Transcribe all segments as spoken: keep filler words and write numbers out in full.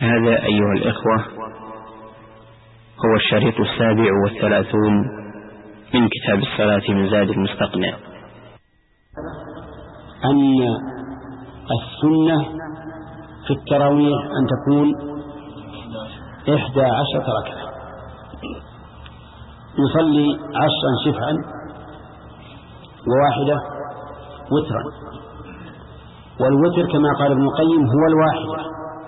هذا أيها الإخوة هو الشريط السابع والثلاثون من كتاب الصلاة من زاد المستقنع. أن السنة في التراويح أن تكون إحدى عشرة ركعة، يصلي عشرا شفعا وواحدة وترا، والوتر كما قال ابن القيم هو الواحدة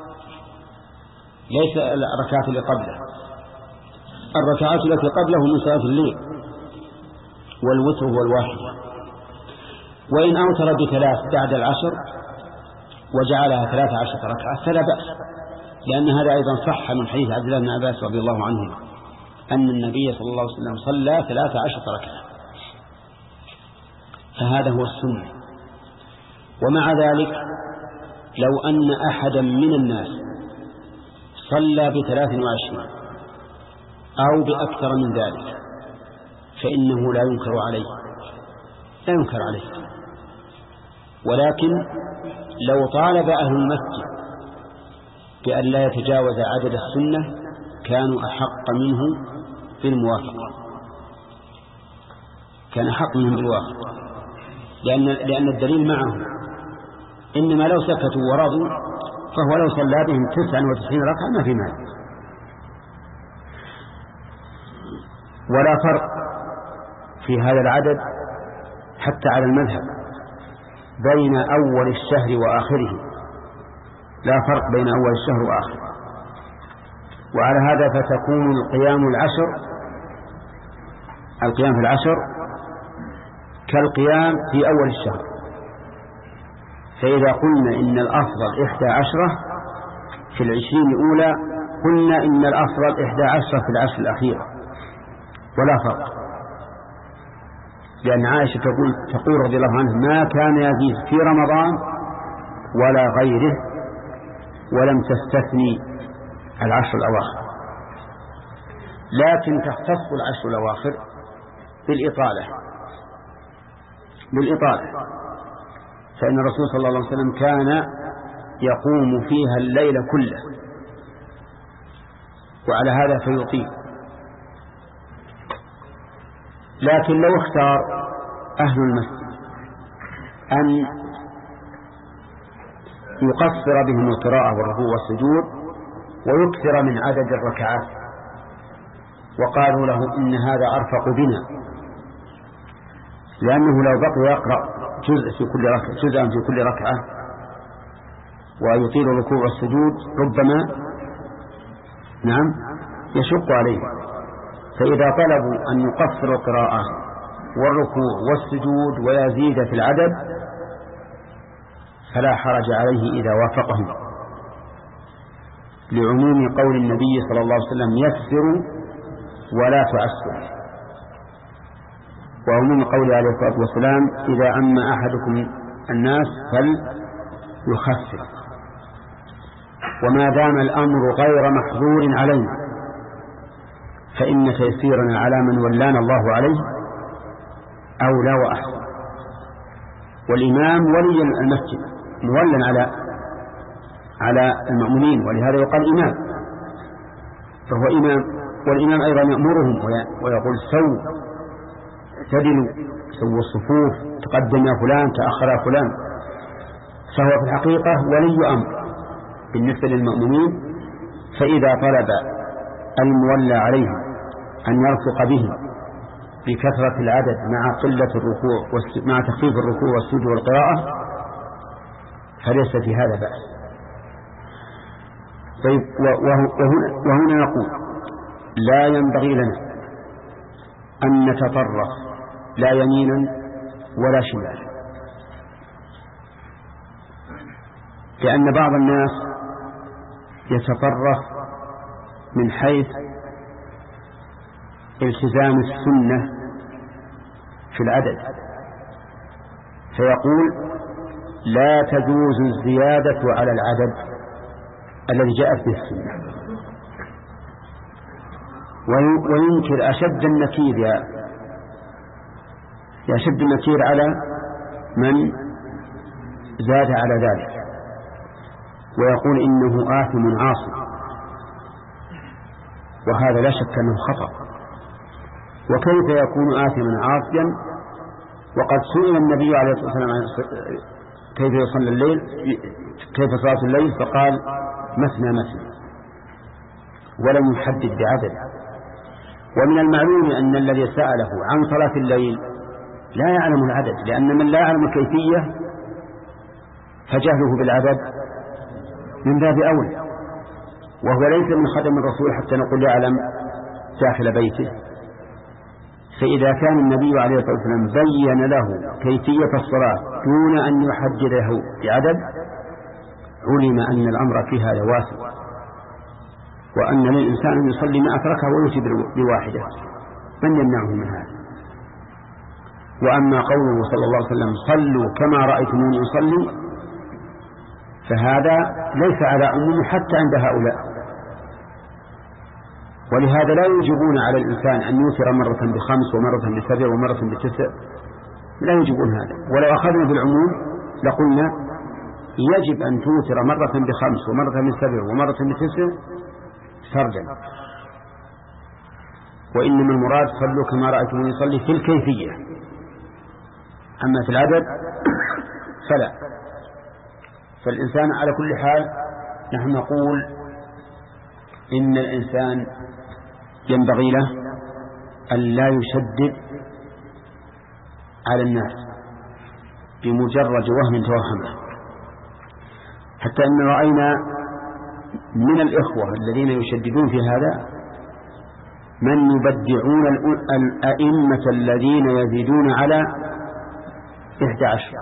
ليس الركعات اللي قبله، الركعات التي قبله من صلاة الليل، والوتر هو الواحدة. وإن أوتر بثلاث بعد العشر وجعلها ثلاث عشرة ركعة فلا بأس، لأن هذا أيضا صح من حديث عبد الله بن عباس رضي الله عنه أن النبي صلى الله عليه وسلم صلى ثلاث عشرة ركعة، فهذا هو السنة. ومع ذلك لو أن أحدا من الناس صلى بثلاث وعشرين أو بأكثر من ذلك فإنه لا ينكر عليه لا ينكر عليه ولكن لو طالب أهل المسجد بأن لا يتجاوز عدد السنة كانوا أحق منه في الموافقة كان أحق منهم بالوافقة، لأن, لأن الدليل معهم، إنما لو سكتوا ورضوا فهو لو صلى بهم تسعا وتسعين ركعة ما في مانع. ولا فرق في هذا العدد حتى على المذهب بين أول الشهر وآخره، لا فرق بين أول الشهر وآخره. وعلى هذا فتكون القيام العشر القيام في العشر كالقيام في أول الشهر. فإذا قلنا إن الأفضل إحدى عشرة في العشرين الأولى قلنا إن الأفضل إحدى عشرة في العشر الأخيرة، ولا فرق، لأن عائشة تقول, تقول رضي الله عنها ما كان يزيد في رمضان ولا غيره ولم تستثني العشر الأواخر، لكن تختص العشر الأواخر بالإطالة بالإطالة فإن الرسول صلى الله عليه وسلم كان يقوم فيها الليل كله، وعلى هذا فيطيل. لكن لو اختار أهل المسجد أن يقصر بهم القراءة والركوع والسجود ويكثر من عدد الركعات وقالوا له إن هذا أرفق بنا، لأنه لو بقي يقرأ جزء في كل ركعة جزءا في كل ركعة ويطيل الركوع والسجود ربما نعم يشق عليه. فإذا طلبوا أن يقصر القراءة والركوع والسجود ويزيد في العدد فلا حرج عليه إذا وافقهم، لعموم قول النبي صلى الله عليه وسلم يسروا ولا تعسروا، وعموم قول عليه الصلاة والسلام إذا أما أحدكم الناس فليخفف. وما دام الأمر غير محظور علينا فإن تيسيرنا على من ولانا الله عليه أولى وأحسن. والإمام ولي المسجد مولا على على المأمومين، ولهذا يقال إمام، فهو إمام، والإمام أيضا يأمرهم ويقول سووا اعتدلوا سووا الصفوف، تقدم يا فلان تأخر يا فلان، فهو في الحقيقة ولي أمر بالنسبة للمأمومين. فإذا طلب المولى عليهم أن يرفق بهم بكثرة العدد مع قلة الركوع مع تخفيف الركوع والسجود والقراءة فليس في هذا بأس. طيب وهنا, وهنا نقول لا ينبغي لنا أن نتطرف لا يمينا ولا شمالا، لأن بعض الناس يتطرف من حيث التزام السنة في العدد، فيقول لا تجوز الزيادة على العدد الذي جاءت به السنة، وينكر أشد النكير يا أشد النكير على من زاد على ذلك. ويقول إنه آثم عاصي، وهذا لا شك أنه خطأ. وكيف يكون آثما عاصيا وقد سئل النبي عليه الصلاة والسلام كيف يصلي الليل، كيف صلاة الليل، فقال مثنى مثنى ولم يحدد بعدد. ومن المعلوم أن الذي سأله عن صلاة الليل لا يعلم العدد، لأن من لا يعلم الكيفية فجهله بالعدد من باب أولى، وهو ليس من خدم الرسول حتى نقول يعلم داخل بيته. فإذا كان النبي عليه الصلاة والسلام بين له كيفية الصلاة دون أن يحدده بعدد، علم أن الأمر في هذا واسع، وأن للإنسان أن يصلي ما أتركه ويوتي بواحدة، من يمنعه من هذا؟ وأما قوله صلى الله عليه وسلم صلوا كما رأيتموني أصلي، فهذا ليس على عموم حتى عند هؤلاء. ولهذا لا يوجبون على الإنسان أن يوتر مرة بخمس ومرة بسبع ومرة بتسع، لا يوجبون هذا. ولو أخذنا بالعموم لقلنا يجب أن توتر مرة بخمس ومرة بسبع ومرة بتسع فردا، وإنما المراد صلوا كما رأيتم يصلي في الكيفية، أما في العدد فلا. فالإنسان على كل حال نحن نقول إن الإنسان ينبغي له أن لا يشدد على الناس بمجرد وهم توهمه، حتى أن رأينا من الإخوة الذين يشددون في هذا من يبدعون الأئمة الذين يزيدون على إحدى عشر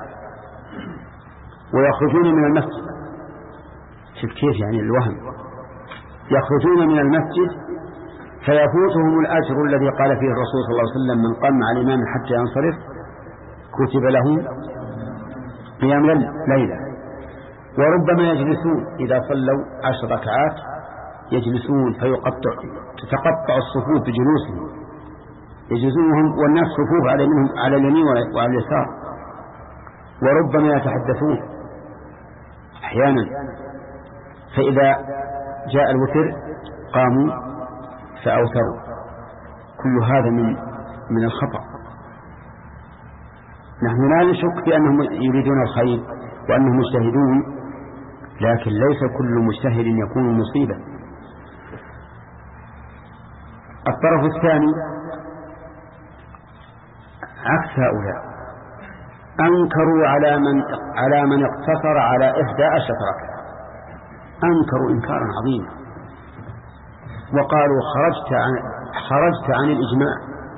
ويخرجون من المسجد. شوف كيف يعني الوهم، يخرجون من المسجد فيفوتهم الأجر الذي قال فيه الرسول صلى الله عليه وسلم من قام على الإمام حتى ينصرف كتب له قيام ليلة. وربما يجلسون إذا صلوا عشر ركعات يجلسون فيقطع تتقطع الصفوف بجلوسهم، يجلسونهم والناس صفوف على منهم على اليمين وعلى اليسار. وربما يتحدثون أحيانا، فإذا جاء الوتر قاموا فأوتروا. كل هذا من من الخطأ. نحن لا نشك بأنهم يريدون الخير وأنهم مجتهدون، لكن ليس كل مجتهد يكون مصيبا. الطرف الثاني عكس هؤلاء، أنكروا على من على من اقتصر على إحدى عشرة ركعة، أنكروا إنكارا عظيما وقالوا خرجت عن خرجت عن الإجماع،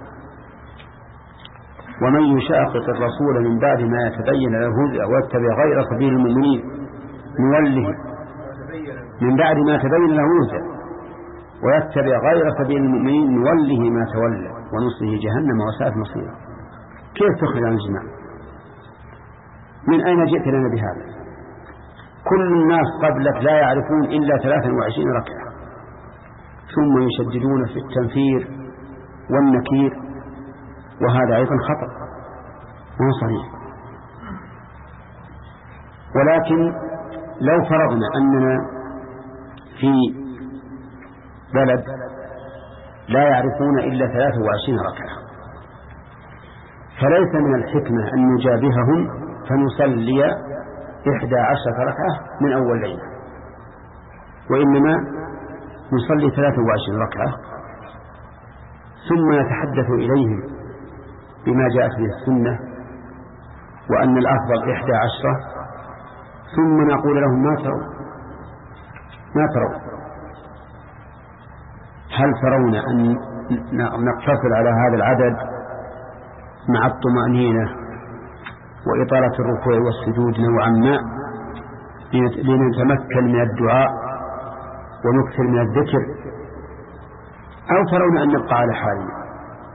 ومن يشاقق الرسول من بعد ما يتبين له الهدى ويتبع غير سبيل المؤمنين نوله من بعد ما تبين له الهدى ويتبع غير سبيل المؤمنين نوله ما تولى ونصله جهنم وساءت مصيره. كيف تخرج عن الإجماع؟ من أين جئت لنا بهذا؟ كل الناس قبلك لا يعرفون إلا ثلاثا وعشرين ركعة، ثم يشددون في التنفير والنكير، وهذا أيضا خطأ ما صحيح. ولكن لو فرضنا أننا في بلد لا يعرفون إلا ثلاث وعشرين ركعة، فليس من الحكمة أن نجابههم فنصلي إحدى عشرة ركعة من أول ليلة، وإنما نصلي ثلاث وعشرين ركعة ثم نتحدث إليهم بما جاءت به السنة وأن الأفضل إحدى عشرة، ثم نقول لهم ما ترون ما ترون هل ترون أن نقتصر على هذا العدد مع الطمأنينة وإطالة الركوع والسجود نوعا ما لنتمكن من الدعاء ونكثر من الذكر، أو ترون أن نبقى على حالنا؟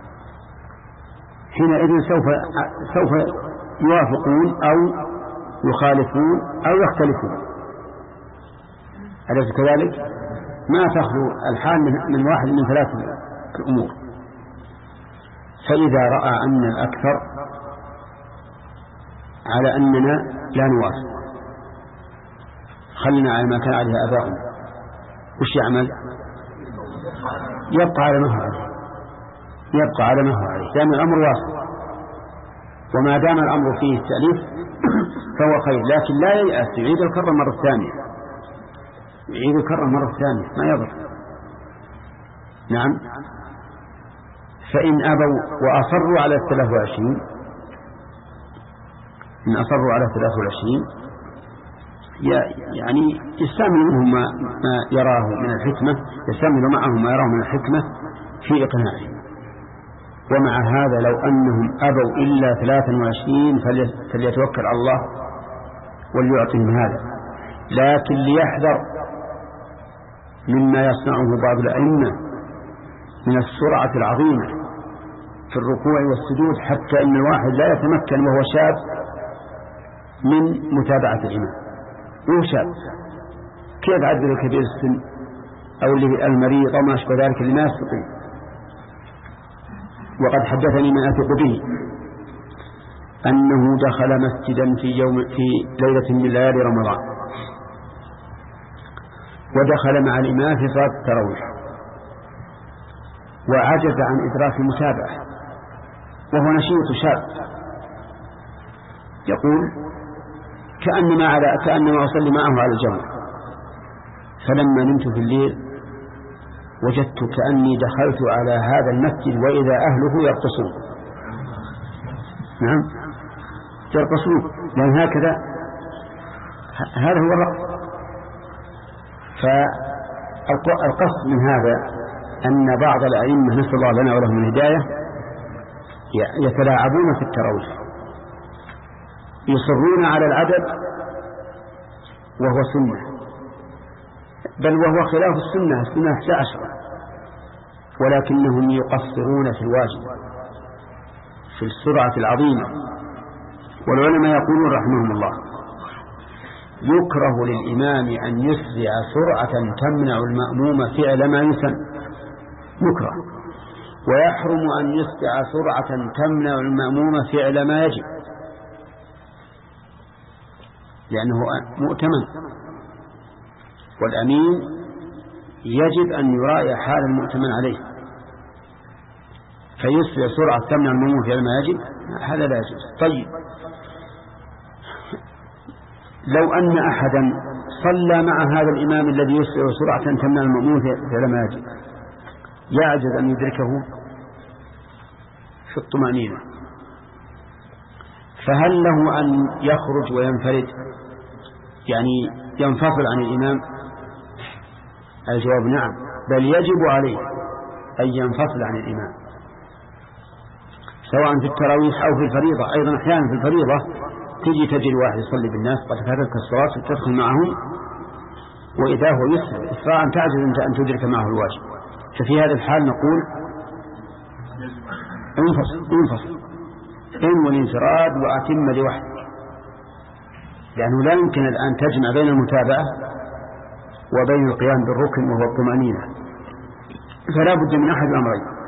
حينئذ سوف سوف يوافقون أو يخالفون أو يختلفون، أليس كذلك؟ ما تخلو الحال من واحد من ثلاث الأمور. فإذا رأى أن الأكثر على أننا لا نوافق خلنا على ما كان عليه آباؤنا، وش يعمل؟ يبقى على ما هو عليه، يبقى على ما هو عليه، لأن الأمر واصل، وما دام الأمر فيه التأليف فهو خير. لكن لا ييأس، يعيد الكرة مرة ثانية، يعيد الكرة مرة ثانية ما يضر. نعم. فإن أبوا وأصروا على الثلاث وعشرين، إن أصروا على الثلاث وعشرين يعني يستعمل منهم ما يراه من الحكمة، يستعمل معهم ما يراه من الحكمة في إقناعهم. ومع هذا لو أنهم أبوا إلا ثلاثا وعشرين فليتوكل على الله وليعطيهم هذا. لكن ليحذر مما يصنعه بعض الأئمة من السرعة العظيمة في الركوع والسجود، حتى إن الواحد لا يتمكن وهو شاب من متابعة الإمام وهو شاب. كيف عدل كبير السن أو المريض أو ما أشبه ذلك اللي ما يستطيع؟ وقد حدثني من أثق به أنه دخل مسجدا في يوم في ليلة من ليالي رمضان، ودخل مع الإمام في صلاة التراويح، وعجز عن إدراك المتابعة، وهو نشيط شاب. يقول كأنما على كأنما أصلي معه على الجمع، فلما نمت في الليل وجدت كأني دخلت على هذا المسجد وإذا أهله يرقصون. نعم يرقصون، لأن هكذا هذا هو الرقص. فالقصد من هذا أن بعض الأئمة نسأل الله لنا ولهم الهداية يتلاعبون في التراويح، يصرون على العدد وهو سنة، بل وهو خلاف السنة، السنة إحدى عشرة، ولكنهم يقصرون في الواجب في السرعة العظيمة. والعلماء يقولون رحمهم الله يكره للإمام أن يسرع سرعة تمنع المأموم فعل ما يسن، يكره، ويحرم أن يسرع سرعة تمنع المأموم فعل ما يجب، لأنه مؤتمن، والأمين يجب أن يراعي حال المؤتمن عليه، فيسرع سرعة تمنع المأموم فعل ما يجب، هذا لا يجوز. طيب لو أن أحدا صلى مع هذا الإمام الذي يسرع سرعة تمنع المأموم فعل ما يجب، يعجز أن يدركه في الطمأنينة، فهل له أن يخرج وينفرد يعني ينفصل عن الإمام؟ الجواب نعم، بل يجب عليه أن ينفصل عن الإمام، سواء في التراويح أو في الفريضة. أيضا أحيانا في الفريضة تجي تجي الواحد يصلي بالناس قد فاتتك الصلاة تدخل معهم، وإذا هو يسهل إسراعا تعجز أنت أن تدرك معه الواجب، ففي هذا الحال نقول انفصل انفصل إن والانفراد وأتم لوحدك، لأنه لا يمكن الآن تجمع بين المتابعة وبين القيام بالركن وهو الطمأنينة، فلا بد من أحد الأمرين.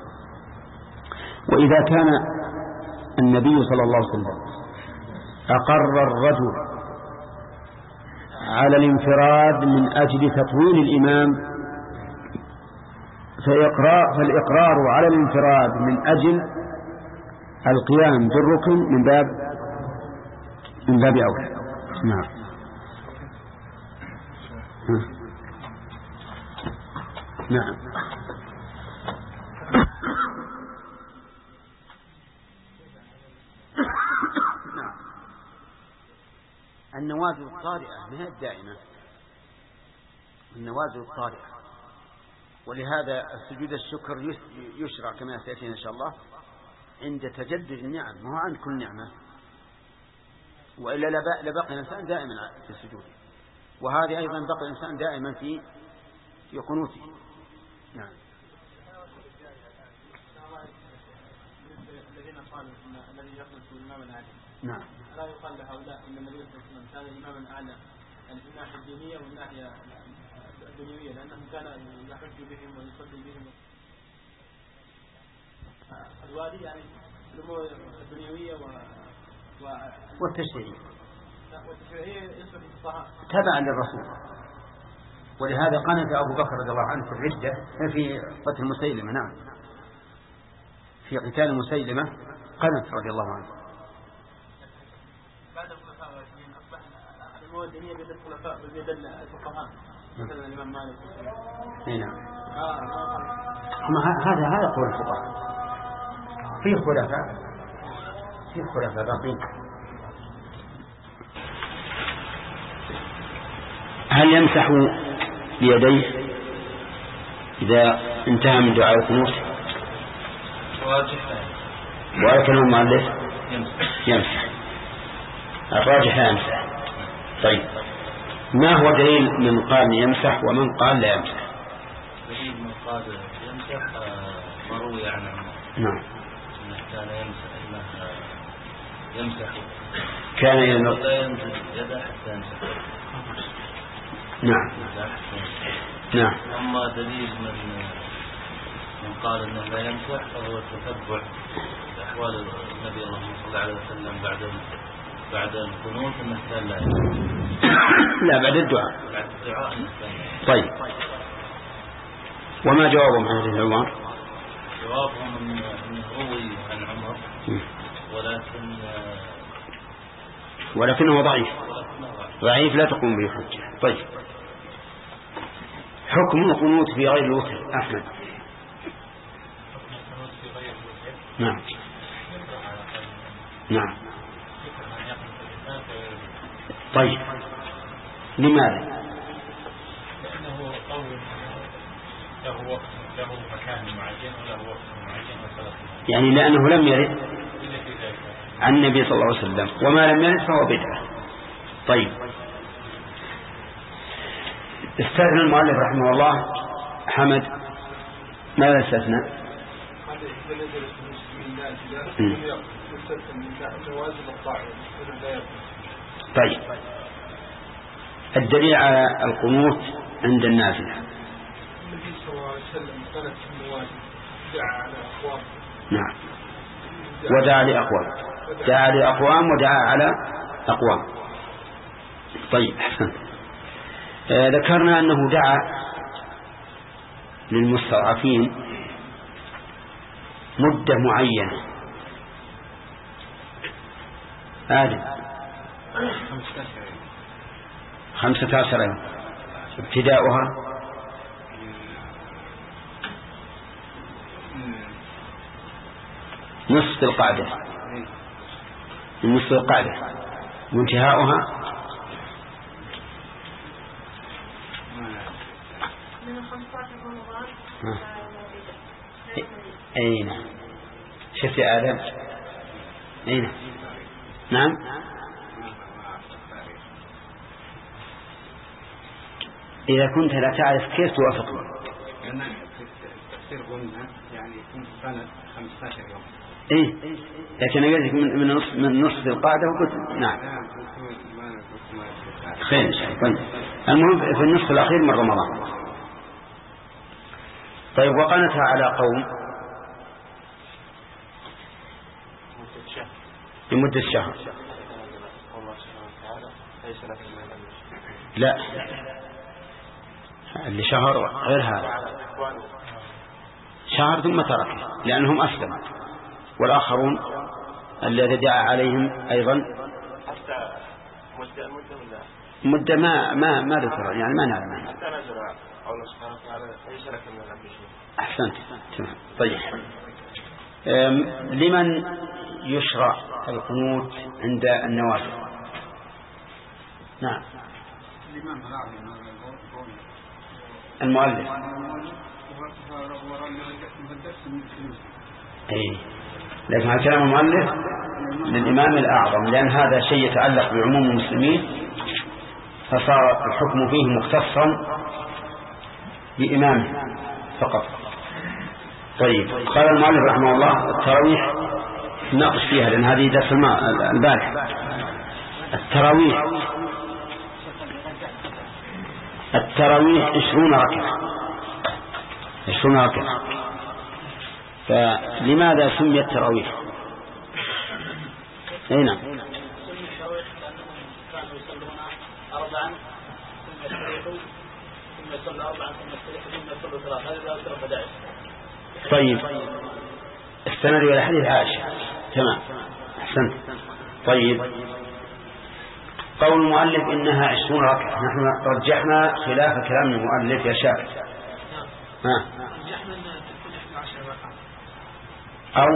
وإذا كان النبي صلى الله عليه وسلم أقر الرجل على الانفراد من أجل تطويل الإمام، فالإقرار على الانفراد من أجل القيام بالركن من باب من باب أولى. نعم. نعم. النوازل الطارئة ما هي الدائمة، النوازل الطارئة، ولهذا السجود الشكر يشرع كما سيأتينا إن شاء الله عند تجدد النعم، ما هو عند كل نعمة، وإلا لبقى الإنسان دائما في السجود، وهذه أيضا بقى الإنسان دائما في في قنوته. نعم. الذين قالوا إن الذي يقنط الإمام العادل، نعم، لا يقال لهؤلاء إن النبي صلى الله عليه وسلم كان إماما أعلى، يعني في الناحية الدينية والناحية الدنيوية، لأنه كان يحج بهم ويصلي بهم. الوالي يعني الأمور الدنيوية و... والتشريعية تبعا للرسول. ولهذا قنت أبو بكر رضي الله عنه في الردة في قتل مسيلمة. نعم في قتال مسيلمة قنت رضي الله عنه. بعد الخلفاء الراشدين أصبح الأمور الدينية بيد الخلفاء وبيد الفقهاء مثلا الإمام مالك. نعم هذا هذا قول الفقهاء. في خلفاء في خلفاء باقين. هل يمسح بيديه إذا انتهى من دعاء القنوت؟ ولكن المؤلف يمسح. الراجح لا يمسح. طيب ما هو دليل من قال يمسح ومن قال لا يمسح؟ دليل من قال يمسح مروي عن عمر. نعم انه كان يمسح انه يمسح كان ينظر لا ينزل يده حتى يمسح. نعم نعم. أما دليل من من قال انه لا يمسح فهو تتبع احوال النبي اللهم صل عليه وسلم بعد بعد القنوت انه كان لا يمسح. لا بعد الدعاء. بعد الدعاء انه كان. طيب وما جوابهم عن حديث عمر؟ جوابهم انه روي عن عمر ولكن ولكنه ضعيف. ضعيف لا تقوم به حجة. طيب حكم القنوت في غير الوتر أحمد. نعم نعم. طيب لماذا؟ لأنه قول له وقت له مكان معين وله وقت معين وصلاة معين. يعني لأنه لم يرد عن النبي صلى الله عليه وسلم وما لم يرد فهو بدعة. طيب استثنى المؤلف رحمه الله حمد ماذا استثنى؟ طيب الدليل على القنوت عند النافلة. النبي صلى الله عليه وسلم قالت في النوافل دعا على أقوام. نعم ودعا لأقوام. دعا لأقوام ودعا على أقوام. طيب أحسن. آه ذكرنا أنه دعا للمستضعفين مدة معينة. آدم خمسة عشر يوم ابتداؤها نصف القعدة نصف القعدة وانتهاؤها من خمسة رمضان. أين شفت آدم؟ أين؟ نعم إذا كنت لا تعرف كيف توافقني. أنا تفسير قلنا يعني كنت سنة خمسة عشر يوم. إيه لكن أنا قلت من من نصف من نصف القاعدة وقلت نعم. خير طيب. المهم في النصف الأخير من رمضان. طيب وقنتها على قوم لمدة شهر. لا اللي شهر غير هذا شهر ثم ترك لأنهم أسلموا والآخرون الذي دعا عليهم أيضا مدة ما ما ما ذكر يعني ما نعلم. أحسنت. طيب لمن يشرع القنوت عند النوافل؟ نعم المؤلف. أي لكن هذا كلام المؤلف للإمام الأعظم لأن هذا شيء يتعلق بعموم المسلمين فصار الحكم فيه مختصا بإمامه فقط. طيب قال المؤلف رحمه الله التراويح ناقش فيها لأن هذه درس البارح. التراويح التراويح عشرون ركعة عشرون ركعة. فلماذا سميت التراويح؟ أين ثم يصلي أربعا ثم يستريح ثم يصلي ثلاثة هذا لا يصير بدائع. طيب السند إلى حديث عائشة تمام أحسنت. طيب قول المؤلف إنها عشرون ركعة نحن رجحنا خلاف كلام المؤلف يا شاكر. ها رجحنا أنها تكون إحدى عشر ركعة أو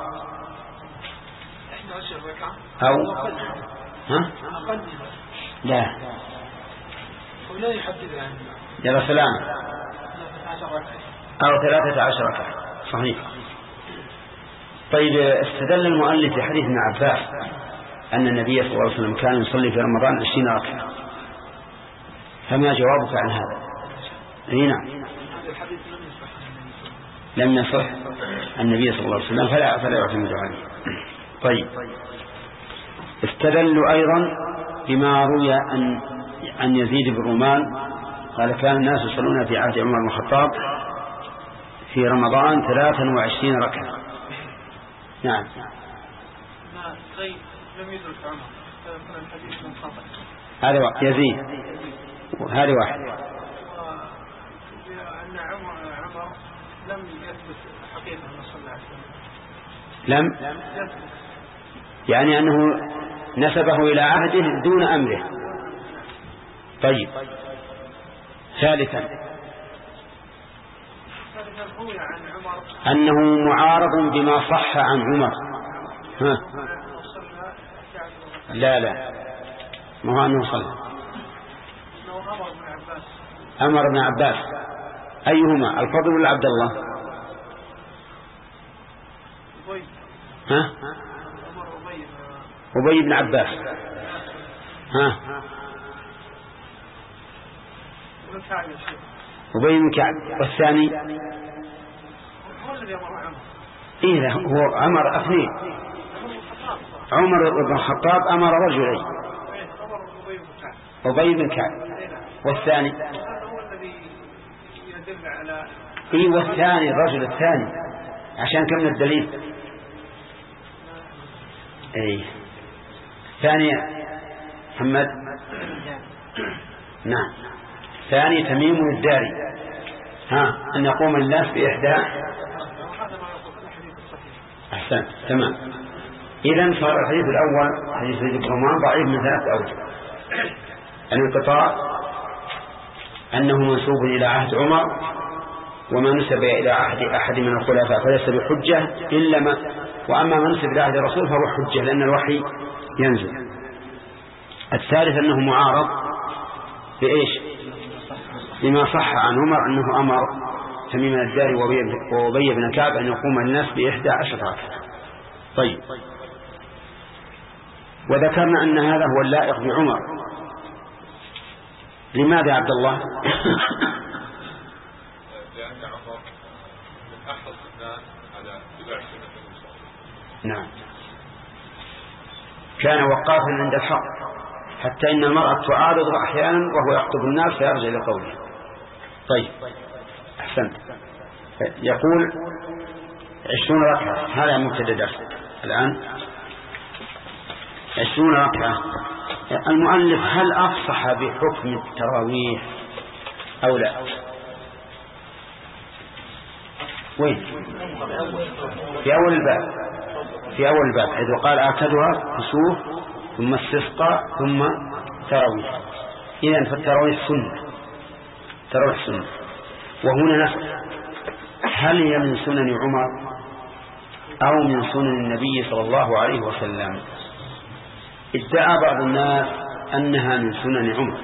إحدى عشر ركعة أو ها أقل لا ولا يحدد يعني يا سلام ثلاثة عشر ركعة أو ثلاثة عشر ركعة صحيح. طيب استدل المؤلف بحديث ابن عباس أن النبي صلى الله عليه وسلم كان يصلي في رمضان عشرين ركعة، فما جوابك عن هذا؟ أي نعم لم يصح النبي صلى الله عليه وسلم فلا فلا يعتمد عليه. طيب استدلوا أيضا بما روي عن عن يزيد بن رومان قال كان الناس يصلون في عهد عمر بن الخطاب في رمضان ثلاثا وعشرين ركعة. نعم ما غير لم يدرك عمر الحديث من خطأ هذا واحد يزيد وهذا واحد وأن عمر عمر لم يثبت حقيقة أنه صلى عليه وسلم لم يعني أنه نسبه إلى عهده دون أمره. طيب ثالثا أنه معارض بما صح عن عمر. ها لا لا ما هو أنه صلى أمر ابن عباس أيهما الفضل ولا عبد الله؟ ها أبي بن عباس. ها أبي بن كعب والثاني إيه هو عمر أثنين عمر بن الخطاب أمر رجلين أبي بن كعب والثاني إيه والثاني الرجل الثاني عشان كم الدليل إيه ثاني محمد نعم ثاني تميم الداري ها أن يقوم الناس بإحدى أحسن تمام. إذن صار الحديث الأول حديث ابن رومان ضعيف من ثلاث أوجه. الانقطاع أنه منسوب إلى عهد عمر وما نسب إلى عهد أحد من الخلفاء فليس بحجة إلا ما وأما ما نسب إلى عهد الرسول فهو حجة لأن الوحي ينزل. الثالث أنه معارض بإيش بما صح عن عمر أنه أمر تميم الداري وأبي بن كعب أن يقوم الناس بإحدى عشر ركعة. طيب وذكرنا أن هذا هو اللائق بعمر. لماذا يا عبد الله؟ لأن عمر من أحرص الناس على اتباع سنة الرسول. نعم كان وقافا عند الحق حتى إن المرأة تعارض أحيانا وهو يخطب الناس فيرجع إلى قوله. طيب أحسنت. يقول عشرون ركعة هذا مبتدأ درس الآن عشرون ركعة. المؤلف هل أفصح بحكم التراويح أو لا؟ وين في أول الباب في أول الباب حيث قال آكدها كسوف ثم استسقى ثم تراويح. إذن فالتراويح سنة تراويح سنة. وهنا نسأل هل هي من سنن عمر أو من سنن النبي صلى الله عليه وسلم؟ ادعى بعض الناس أنها من سنن عمر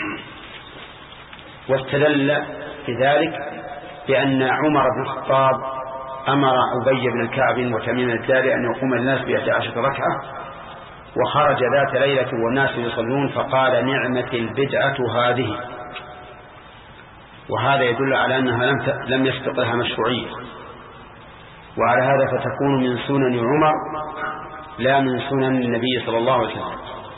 واستدل بذلك بأن عمر بن الخطاب أمر أبي بن الكعب وتميم الداري أن يقوم الناس بإحدى عشرة ركعة وخرج ذات ليلة والناس يصلون فقال نعمة البدعة هذه. وهذا يدل على أنها لم لم يسبق لها مشروعية وعلى هذا فتكون من سنن عمر لا من سنن النبي صلى الله عليه وسلم.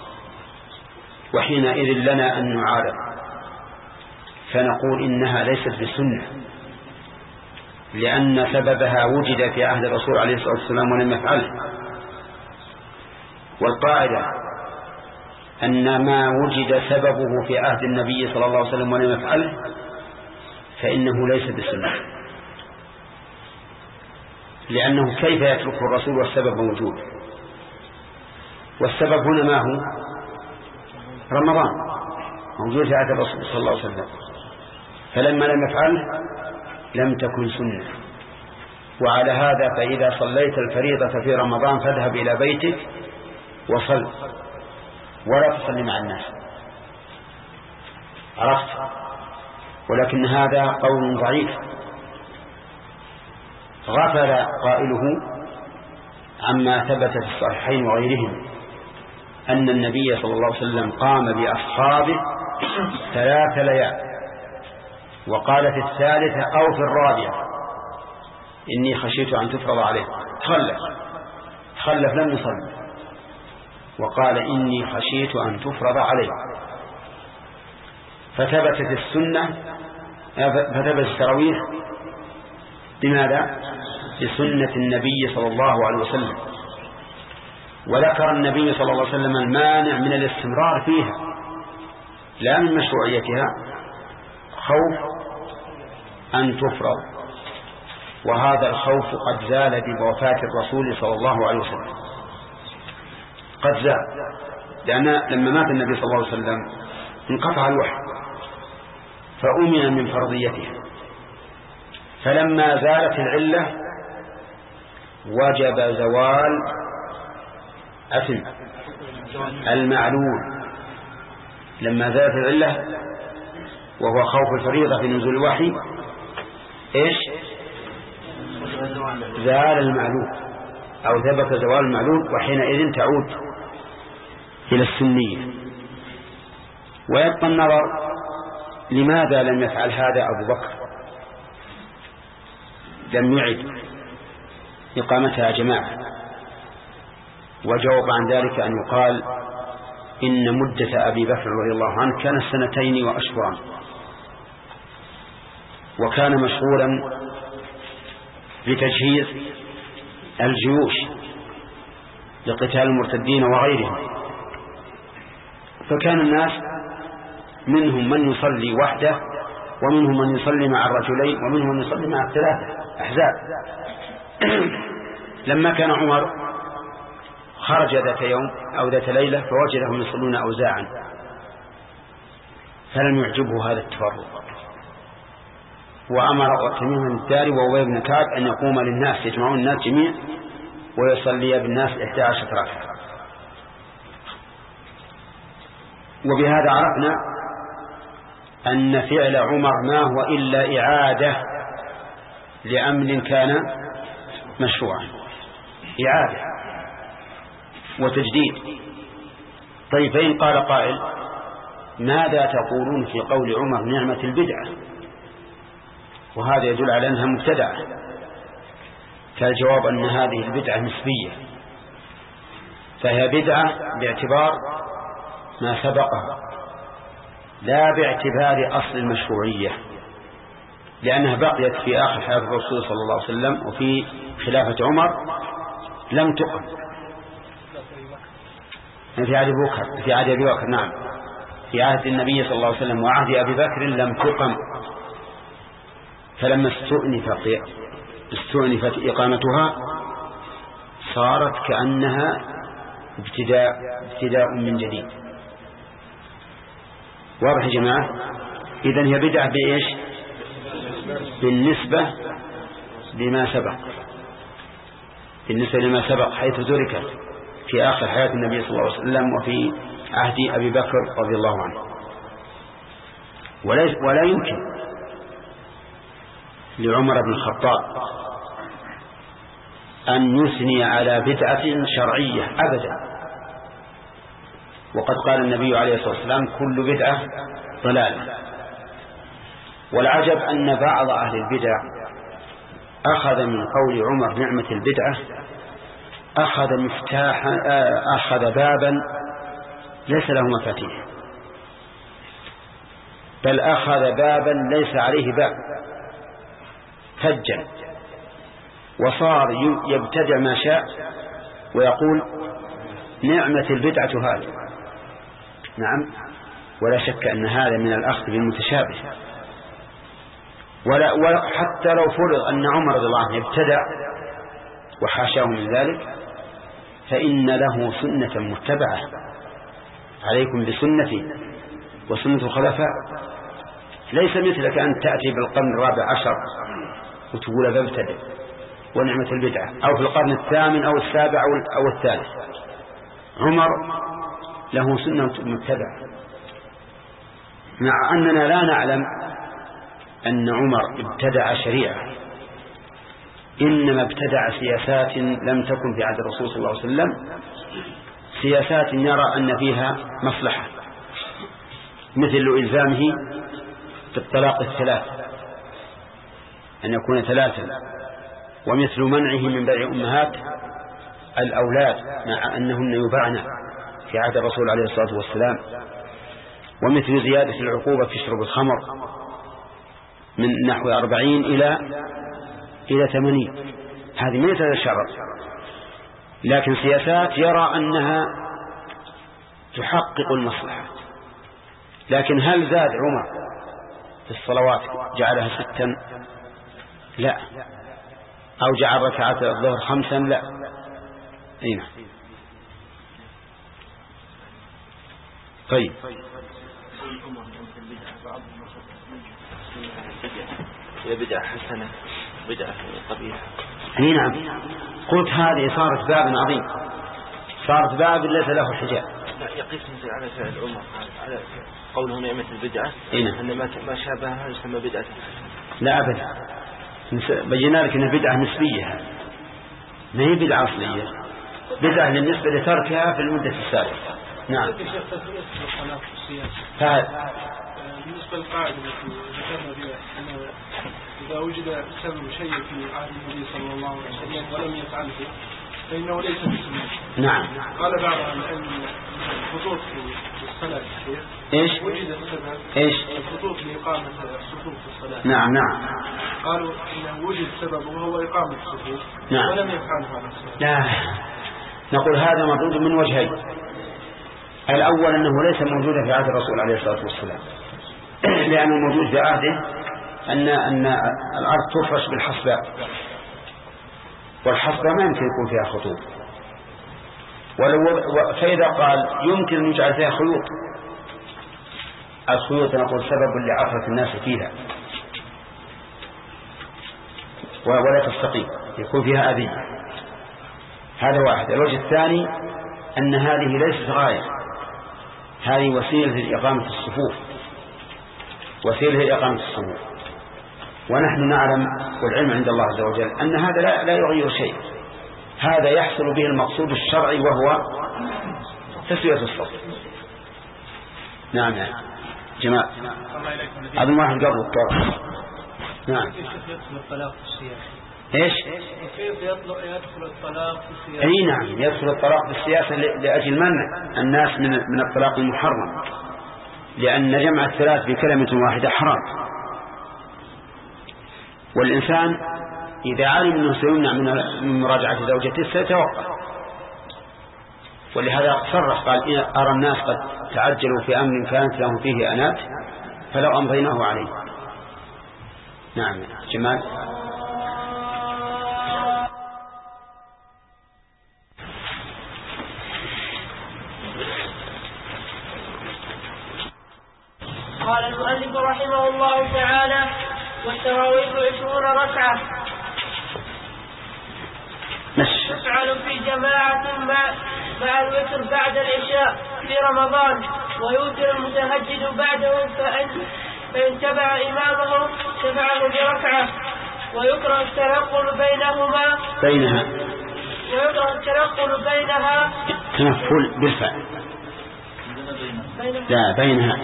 وحينئذ لنا أن نعارض فنقول إنها ليست بسنة لأن سببها وجد في عهد الرسول عليه الصلاة والسلام ولم يفعله. والقاعدة أن ما وجد سببه في عهد النبي صلى الله عليه وسلم ولم يفعله فإنه ليس بسنة، لأنه كيف يتركه الرسول والسبب موجود؟ والسبب هنا ما هو؟ رمضان موجود في عهد الرسول صلى الله عليه وسلم، فلما لم يفعله لم تكن سنة. وعلى هذا فإذا صليت الفريضة في رمضان فاذهب إلى بيتك وصل ولا تصلي مع الناس، عرفت؟ ولكن هذا قول ضعيف، غفل قائله عما ثبت في الصحيحين وغيرهم أن النبي صلى الله عليه وسلم قام بأصحابه ثلاث ليال، وقال في الثالثة أو في الرابعة إني خشيت أن تفرض عليه، تخلف تخلف لم يصلي، وقال إني خشيت أن تفرض عليه. فثبتت السنة فثبت التراويح بماذا؟ بسنة النبي صلى الله عليه وسلم. وذكر النبي صلى الله عليه وسلم المانع من الاستمرار فيها لا من مشروعيتها، خوف أن تفرض، وهذا الخوف قد زال بوفاة الرسول صلى الله عليه وسلم، قد زال، لأن لما مات النبي صلى الله عليه وسلم انقطع الوحي فأمن من فرضيتها، فلما زالت العلة وجب زوال أثم المعلول. لما زالت العلة وهو خوف الفريضة في نزول الوحي إيش؟ زال المعلول أو ثبت زوال المعلول، وحينئذ تعود إلى السنية. ويبقى النظر لماذا لم يفعل هذا أبو بكر، لم يعد إقامتها جماعة؟ وجواب عن ذلك أن يقال إن مدة أبي بكر رضي الله عنه كانت سنتين وأشهرا، وكان مشغولا بتجهيز الجيوش لقتال المرتدين وغيرهم، فكان الناس منهم من يصلي وحده ومنهم من يصلي مع الرجلين ومنهم من يصلي مع الثلاثة أحزاب. لما كان عمر خرج ذات يوم أو ذات ليلة فوجدهم يصلون أوزاعا، فلم يعجبه هذا التفرق، وأمر تميم الداري وأبي بن كعب أن يقوم للناس، يجمعون الناس جميع ويصلي بالناس إحدى عشرة ركعة. وبهذا عرفنا أن فعل عمر ما هو إلا إعادة لأمر كان مشروعا، إعادة وتجديد. طيب فإن قال قائل ماذا تقولون في قول عمر نعمة البدعة، وهذا يدل على أنها مبتدعة؟ فالجواب أن هذه البدعة نسبية، فهي بدعة باعتبار ما سبقها لا باعتبار أصل المشروعية، لأنها بقيت في آخر حياة الرسول صلى الله عليه وسلم وفي خلافة عمر لم تقم في عهد بكر في عهد أبي بكر نعم في عهد النبي صلى الله عليه وسلم وعهد أبي بكر لم تقم. فلما استؤنفت استؤنفت إقامتها صارت كأنها ابتداء ابتداء من جديد. واضح يا جماعة؟ إذن هي بدعة بإيش؟ بالنسبة لما سبق بالنسبة لما سبق حيث تركت في آخر حياة النبي صلى الله عليه وسلم وفي عهد أبي بكر رضي الله عنه. ولا, ولا يمكن لعمر بن الخطاب أن يثني على بدعة شرعية أبدا، وقد قال النبي عليه الصلاة والسلام كل بدعة ضلالة. والعجب أن بعض أهل البدع أخذ من قول عمر نعمة البدعة أخذ مفتاحا أخذ بابا ليس له مفاتيح، بل أخذ بابا ليس عليه باب فجا، وصار يبتدع ما شاء ويقول نعمة البدعة هذه. نعم، ولا شك أن هذا من الأخذ بالمتشابه. ولا وحتى لو فرض أن عمر رضي الله عنه ابتدع وحاشاه من ذلك، فإن له سنة متبعة، عليكم بسنتي وسنة الخلفاء. ليس مثلك أن تأتي بالقرن الرابع عشر وتقول ببتدع ونعمة البدعة، أو في القرن الثامن أو السابع أو الثالث. عمر له سنة متبعة، مع أننا لا نعلم أن عمر ابتدع شريعة، إنما ابتدع سياسات لم تكن في عهد الرسول صلى الله عليه وسلم، سياسات يرى أن فيها مصلحة، مثل إلزامه بالطلاق الثلاث أن يكون ثلاثا، ومثل منعه من بيع أمهات الأولاد مع أنهن يباعن في عهد الرسول عليه الصلاة والسلام، ومثل زيادة العقوبة في شرب الخمر من نحو أربعين إلى إلى ثمانين. هذه من هذا الشرع، لكن سياسات يرى أنها تحقق المصلحة. لكن هل زاد عمر في الصلوات جعلها ستا؟ لا. أو جعل ركعات الظهر خمسا؟ لا. أين؟ طيب، هي بدعة حسنة بدعة قبيحة. اي نعم، قلت هذه صارت باب عظيم، صارت باب ليس له حجاب. لا، يقيس مثل على فعل عمر على قوله نعمة البدعة أن ما شابهها يسمى بدعة. لا أبدا، بينا لك أن البدعة نسبية، ما هي بدعة أصلية، بدعة بالنسبة لتركها في المدة السابقة. نعم. هذا بالنسبة للقاعدة التي ذكرنا بها أنه إذا وجد سبب شيء في عهد النبي صلى الله عليه وسلم ولم يفعله فإنه ليس بسنة. نعم. قال بعض أن الخطوط في الصلاة إيش؟ وجد سبب إيش؟ الخطوط لإقامة الصفوف في الصلاة. نعم نعم. قالوا إنه وجد سبب وهو إقامة الصفوف. نعم. ولم يفعله على الصلاة. لا، نقول هذا مردود من وجهين. الأول أنه ليس موجودا في عهد الرسول عليه الصلاة والسلام، لأنه موجود في عهده أن أن الأرض تفرش بالحصباء، والحصباء ما يمكن يكون فيها خطوط. ولو فإذا قال يمكن أن يجعل فيها خيوط، الخيوط نقول سبب لعثرة الناس فيها ولا تستقيم، يكون فيها أذية. هذا واحد. الوجه الثاني أن هذه ليست غاية، هذه وسيلة لإقامة الصفوف، وسيلة لإقامة الصفوف. ونحن نعلم والعلم عند الله عز وجل أن هذا لا, لا يغير شيء، هذا يحصل به المقصود الشرعي وهو تسوية الصف. نعم نعم جماعة أظن واحد قبل الطرق. نعم. ايش؟ كيف يدخل الطلاق في السياسة؟ اي نعم، يدخل الطلاق في السياسة لأجل منع الناس من من الطلاق المحرم، لأن جمع الثلاث بكلمة واحدة حرام. والإنسان إذا علم أنه سيمنع من مراجعة زوجته سيتوقف. ولهذا صرح قال أرى الناس قد تعجلوا في أمر كانت لهم فيه أنات فلو أمضيناه عليه. نعم جمال. قال المؤلف رحمه الله تعالى: والتراويح عشرون ركعة تفعل في جماعة مع, مع الوتر بعد العشاء في رمضان، ويوتر المتهجد بعده فإن, فإن تبع إمامه تبعه بركعة. ويكره التنقل بينهما بينها ويكره التنقل بينها تنفل بالفعل لا بينها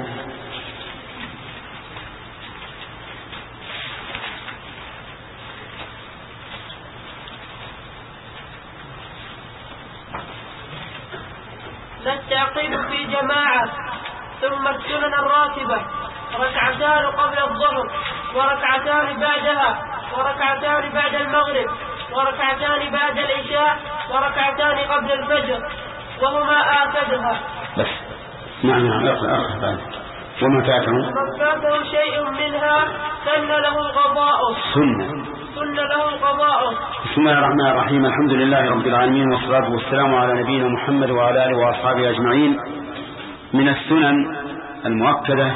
التعقيب في جماعة. ثم السنن الراتبة: ركعتان قبل الظهر، وركعتان بعدها، وركعتان بعد المغرب، وركعتان بعد العشاء، وركعتان قبل الفجر، وهما آكدها. بس نعم نعم أخذ. وما فاته من فاته شيء منها سن له قضاؤه سنة سن له قضاؤه. بسم الله الرحمن الرحيم. الحمد لله رب العالمين، والصلاة والسلام على نبينا محمد وعلى آله وأصحابه أجمعين. من السنن المؤكدة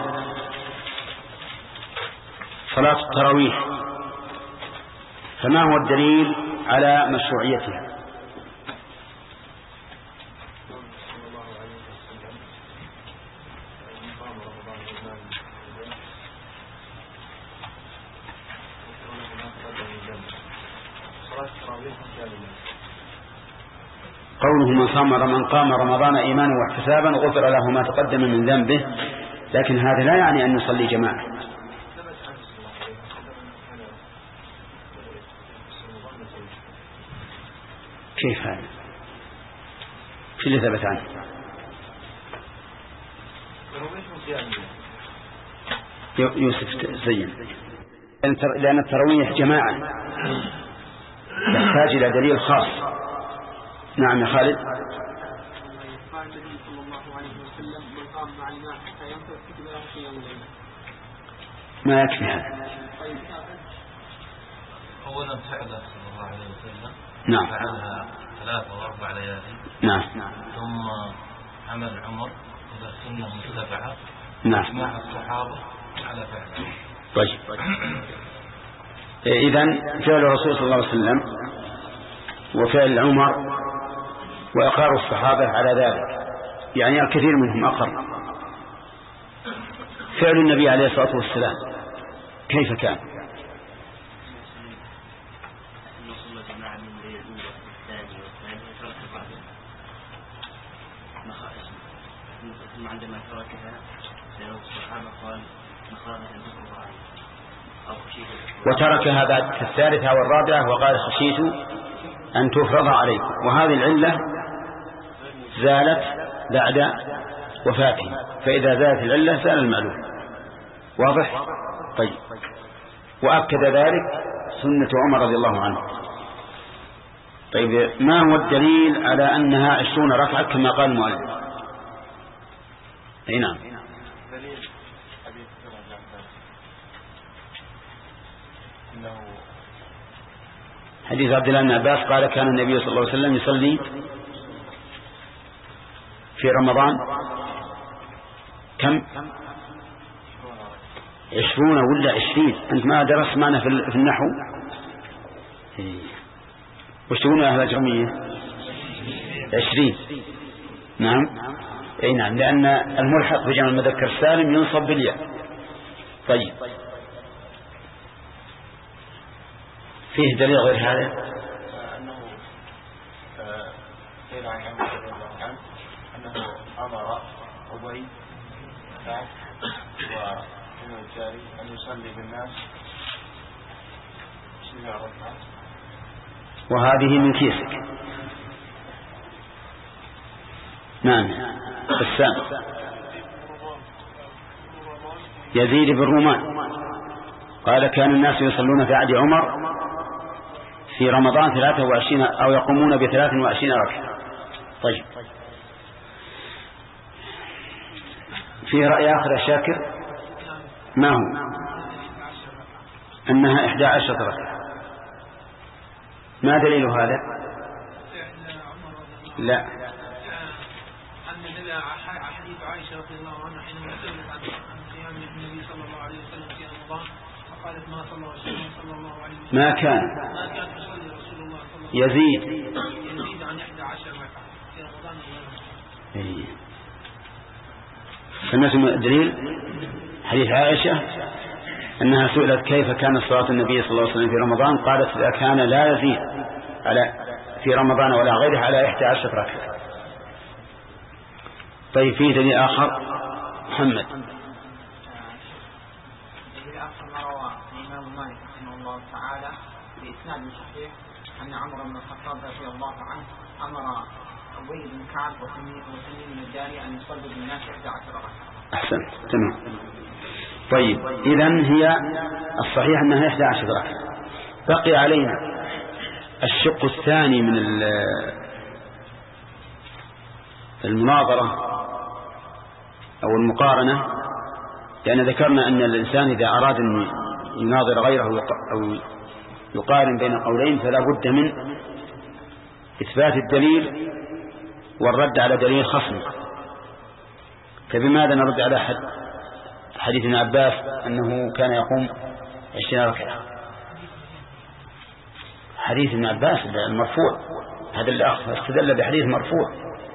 صلاة التراويح، فما هو الدليل على مشروعيتها؟ قوله من صام من قام رمضان إيمانا واحتسابا غفر له ما تقدم من ذنبه، لكن هذا لا يعني أن نصلي جماعة. كيف هذا؟ شو اللي ثبت عنه؟ يوسف زين. لأن التراويح جماعة تحتاج إلى دليل خاص. نعم يا خالد. قال النبي صلى الله عليه وسلم من قام مع الناس حتى ينفع كتب له قيام الليل. ما يكفي هذا. أولا فعل صلى الله عليه وسلم نعم فعلها ثلاثة وأربع ليالي. نعم. ثم عمل عمر إذا سنة متبعة نعم مع الصحابة على فعله. طيب. إذن فعل الرسول صلى الله عليه وسلم وفعل عمر وإقرار الصحابة على ذلك، يعني الكثير منهم أقر. فعل النبي عليه الصلاة والسلام كيف كان؟ عندما تركها الصحابة قال وتركها بعد في الثالثة والرابعة وقال خشيت أن تفرض عليكم، وهذه العلة زالت بعد وفاته، فإذا زالت العلة زال المعلوم. واضح؟ طيب. وأكد ذلك سنة عمر رضي الله عنه. طيب، ما هو الدليل على أنها عشرون ركعة كما قال المؤلف؟ أي نعم. حديث عبد الله بن عباس قال كان النبي صلى الله عليه وسلم يصلي في رمضان كم؟ عشرون ولا عشرين؟ أنت ما درست معنا في النحو؟ وش تقولون يا أهل الجميع؟ عشرين. نعم. أي نعم، لأن الملحق بجمع المذكر السالم ينصب بالياء. طيب، فيه دليل غير هذا؟ أنه قيل عن عمر رضي الله عنه أنه أمر أبي كعب وابن الجاري أن يصلي بالناس سبع ركعات. وهذه من كيسك. نعم. السام يزيد بن رومان قال كان الناس يصلون في عهد عمر في رمضان ثلاثة وعشرين أو يقومون بثلاث وعشرين ركعة. طيب، في رأي آخر شاكر، ما هو؟ أنها إحدى عشرة ركعة. ما دليل هذا؟ لا. حديث عائشة رضي الله عنها حينما سئلت عن قيام النبي صلى الله عليه وسلم في رمضان فقالت ما صلى صلى الله عليه وسلم ما كان ما كان يصلي رسول الله صلى الله عليه وسلم يزيد يزيد عن إحدى عشر ركعة في رمضان. إيه. سمعتم الدليل؟ حديث عائشة أنها سئلت كيف كان صلاة النبي صلى الله عليه وسلم في رمضان، قالت إذا كان لا يزيد على في رمضان ولا غيره على إحدى عشر ركعة. طيب، في دليل آخر؟ محمد. دليل آخر ما روى الإمام مالك رحمه الله تعالى بإسناد صحيح أن عمر بن الخطاب رضي الله عنه أمر أبي بن كعب وتميم بن الجاري أن يصلوا بالناس إحدى عشر ركعة. أحسن، تمام. طيب، إذن هي الصحيح أنها إحدى عشر ركعة. بقي علينا الشق الثاني من المناظرة أو المقارنة، لأن ذكرنا أن الإنسان إذا أراد أن يناظر غيره أو يقارن بين قولين فلا بد من إثبات الدليل والرد على دليل خصم. فبماذا نرد على حد حديث ابن عباس أنه كان يقوم عشرين ركعة؟ حديث ابن عباس المرفوع، هذا الأخ استدل بحديث مرفوع.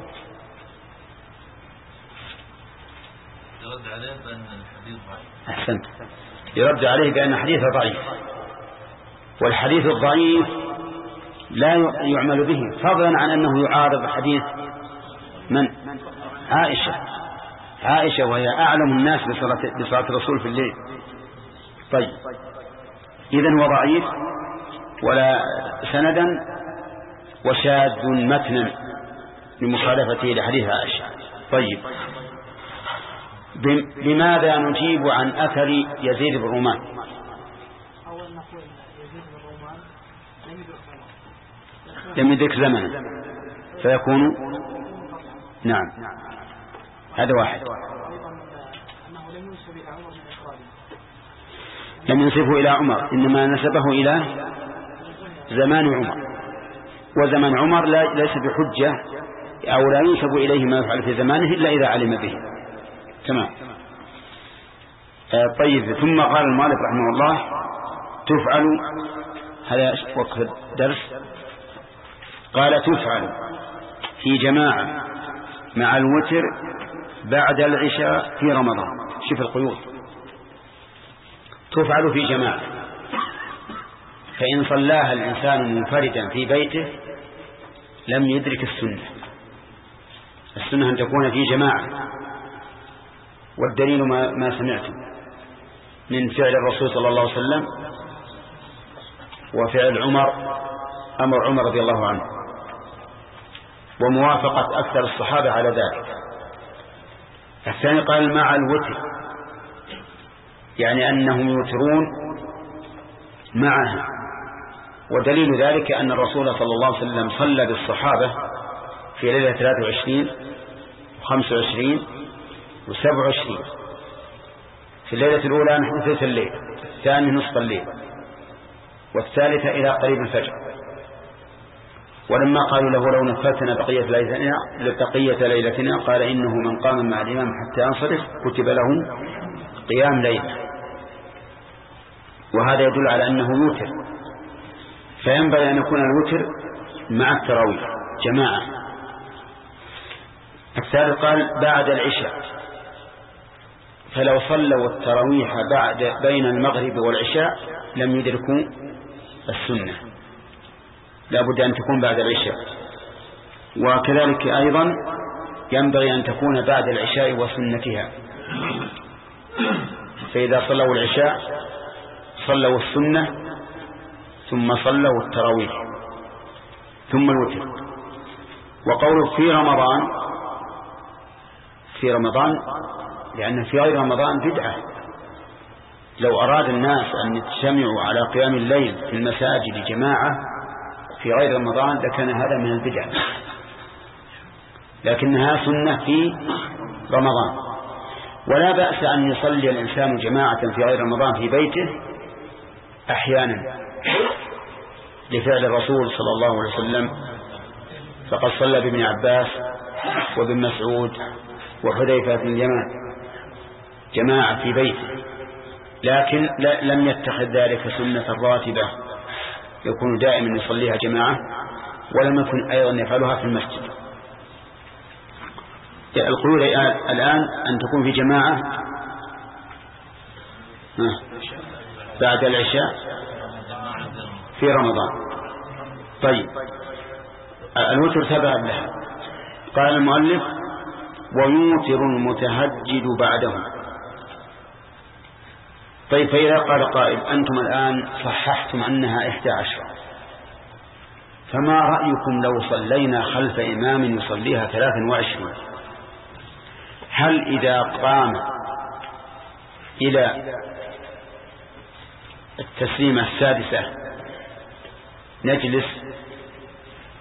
يرد عليه بأن الحديث ضعيف. أحسنت، يرد عليه بأن حديثه ضعيف، والحديث الضعيف لا يعمل به، فضلا عن أنه يعارض حديث من؟ عائشة عائشة وهي أعلم الناس بصلاة, بصلاة الرسول في الليل. طيب إذن هو ضعيف ولا سندا وشاذ متنا لمخالفته لحديث عائشة. طيب بماذا نجيب عن أثر يزيد بن رومان؟ لم يدرك زمنا فيكون نعم، هذا واحد. لم ينسبه إلى عمر، إنما نسبه إلى زمان عمر، وزمان عمر لا ليس بحجة أو لا ينسب إليه ما يفعل في زمانه إلا إذا علم به. تمام. آه طيب، ثم قال المؤلف رحمه الله تفعل، هذا وقف الدرس، قال تفعل في جماعة مع الوتر بعد العشاء في رمضان. شوف القيود، تفعل في جماعة، فإن صلاها الإنسان منفردا في بيته لم يدرك السنة. السنة أن تكون في جماعة، والدليل ما, ما سمعتم من فعل الرسول صلى الله عليه وسلم وفعل عمر، أمر عمر رضي الله عنه، وموافقة أكثر الصحابة على ذلك. الثاني قال مع الوتر، يعني أنهم يوترون معها، ودليل ذلك أن الرسول صلى الله عليه وسلم صلى بالصحابة في ليلة ثلاثة وعشرين وخمسة وعشرين وسبع وعشرين. في الليلة الأولى نحن ثلث الليل، الثاني نصف الليل، والثالثة إلى قريب الفجر. ولما قالوا له لو نفلتنا بقية ليلتنا بقية ليلتنا قال إنه من قام مع الإمام حتى ينصرف كتب له قيام ليلة. وهذا يدل على أنه يوتر، فينبغي أن يكون الوتر مع التراويح جماعة. الثالث قال بعد العشاء، فلو صلوا التراويح بعد بين المغرب والعشاء لم يدركوا السنة، لا بد أن تكون بعد العشاء. وكذلك أيضا ينبغي أن تكون بعد العشاء وسنتها، فإذا صلوا العشاء صلوا السنة ثم صلوا التراويح ثم الوتر. وقوله في رمضان، في رمضان لأن في غير رمضان بدعة. لو أراد الناس أن يجتمعوا على قيام الليل في المساجد جماعة في غير رمضان لكان هذا من البدع، لكنها سنة في رمضان. ولا بأس أن يصلي الإنسان جماعة في غير رمضان في بيته أحيانا لفعل الرسول صلى الله عليه وسلم، فقد صلى بابن عباس وابن مسعود وحذيفة بن اليمان جماعة في بيته، لكن لا لم يتخذ ذلك سنة راتبة يكون دائما يصليها جماعة، ولم يكن أيضا يفعلها في المسجد. القيود الآن أن تكون في جماعة بعد العشاء في رمضان. طيب الوتر تبع لها. قال المؤلف ويوتر المتهجد بعده. طيب فإذا قال قائل أنتم الآن صححتم أنها إحدى عشر، فما رأيكم لو صلينا خلف إمام يصليها ثلاثا وعشرين؟ هل إذا قام إلى التسليمة السادسة نجلس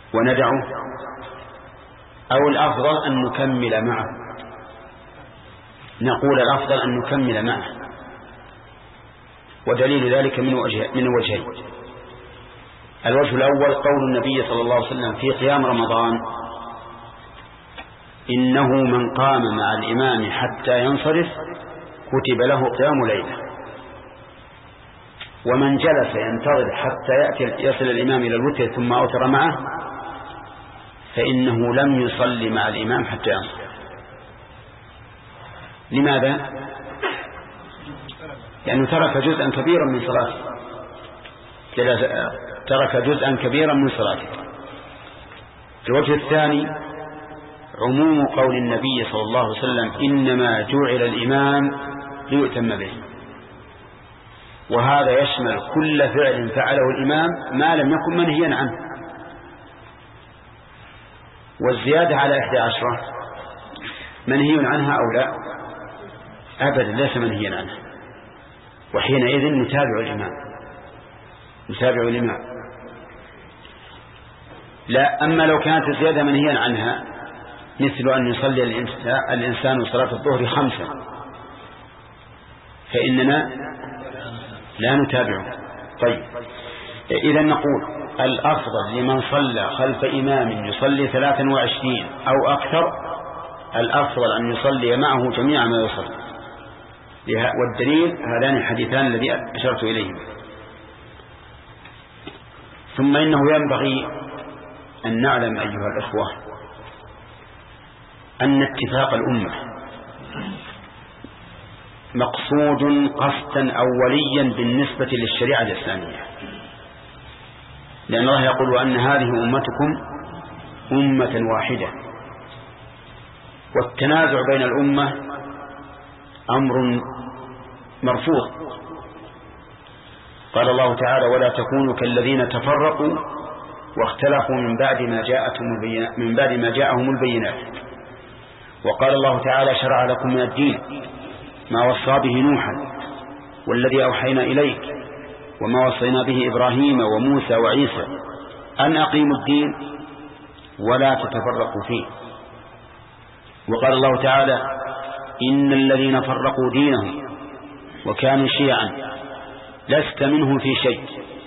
وندعه، أو الأفضل أن نكمل معه؟ نقول الأفضل أن نكمل معه، ودليل ذلك من وجه من وجهين. الوجه الأول قول النبي صلى الله عليه وسلم في قيام رمضان: إنه من قام مع الإمام حتى ينصرف كتب له قيام ليلة، ومن جلس ينتظر حتى يأتي يصل الإمام إلى الوتر ثم أوتر معه فإنه لم يصلي مع الإمام حتى ينصرف. لماذا؟ لأنه ترك جزءا كبيرا من صلاته، ترك جزءا كبيرا من صلاته. الوجه الثاني عموم قول النبي صلى الله عليه وسلم: إنما جعل الإمام ليؤتم به، وهذا يشمل كل فعل فعله الإمام ما لم يكن منهيا عنه. والزيادة على إحدى عشرة منهي عنها أو لا؟ أبدا ليس منهيا عنها، وحينئذ نتابع الإمام نتابع الإمام لا. أما لو كانت الزيادة منهيا عنها مثل أن يصلي الإنسان صلاة الظهر خمسة فإننا لا نتابعه. طيب، إذا نقول الأفضل لمن صلى خلف إمام يصلي ثلاثا وعشرين أو أكثر الأفضل أن يصلي معه جميع ما يصلي، والدليل هذان الحديثان الذي أشرت إليهم. ثم إنه ينبغي أن نعلم أيها الأخوة أن اتفاق الأمة مقصود قصدا أوليا بالنسبة للشريعة الإسلامية، لأن الله يقول أن هذه أمتكم أمة واحدة، والتنازع بين الأمة أمر مرفوض. قال الله تعالى: ولا تكونوا كالذين تفرقوا واختلفوا من بعد ما جاءتهم البينات من بعد ما جاءهم البينات. وقال الله تعالى: شرع لكم من الدين ما وصى به نوحا والذي أوحينا إليك وما وصينا به إبراهيم وموسى وعيسى أن أقيموا الدين ولا تتفرقوا فيه. وقال الله تعالى: إن الذين فرقوا دينهم وكانوا شيعا لست منهم في شيء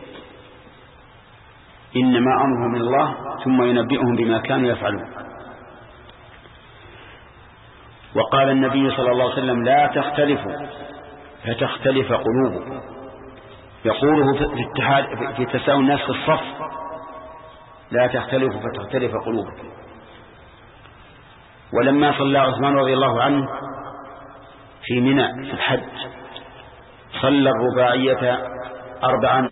إنما أمرهم من الله ثم ينبئهم بما كانوا يفعلون. وقال النبي صلى الله عليه وسلم: لا تختلفوا فتختلف قلوبكم، يقوله في اتحاد في تساوي الناس في الصف: لا تختلفوا فتختلف قلوبكم. ولما صلى عثمان رضي الله عنه في منى في الحج صلى الرباعية أربعا.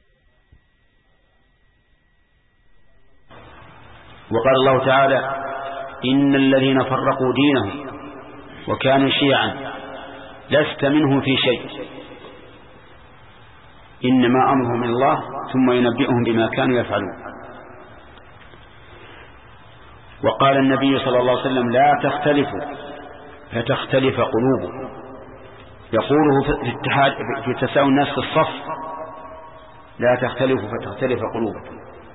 وقال الله تعالى: إن الذين فرقوا دينهم وكانوا شيعا لست منهم في شيء إنما أمرهم من الله ثم ينبئهم بما كانوا يفعلون. وقال النبي صلى الله عليه وسلم: لا تختلفوا فتختلف قلوبكم، يقوله في اتحاد في تساوي الناس في الصف: لا تختلفوا فتختلف قلوبكم.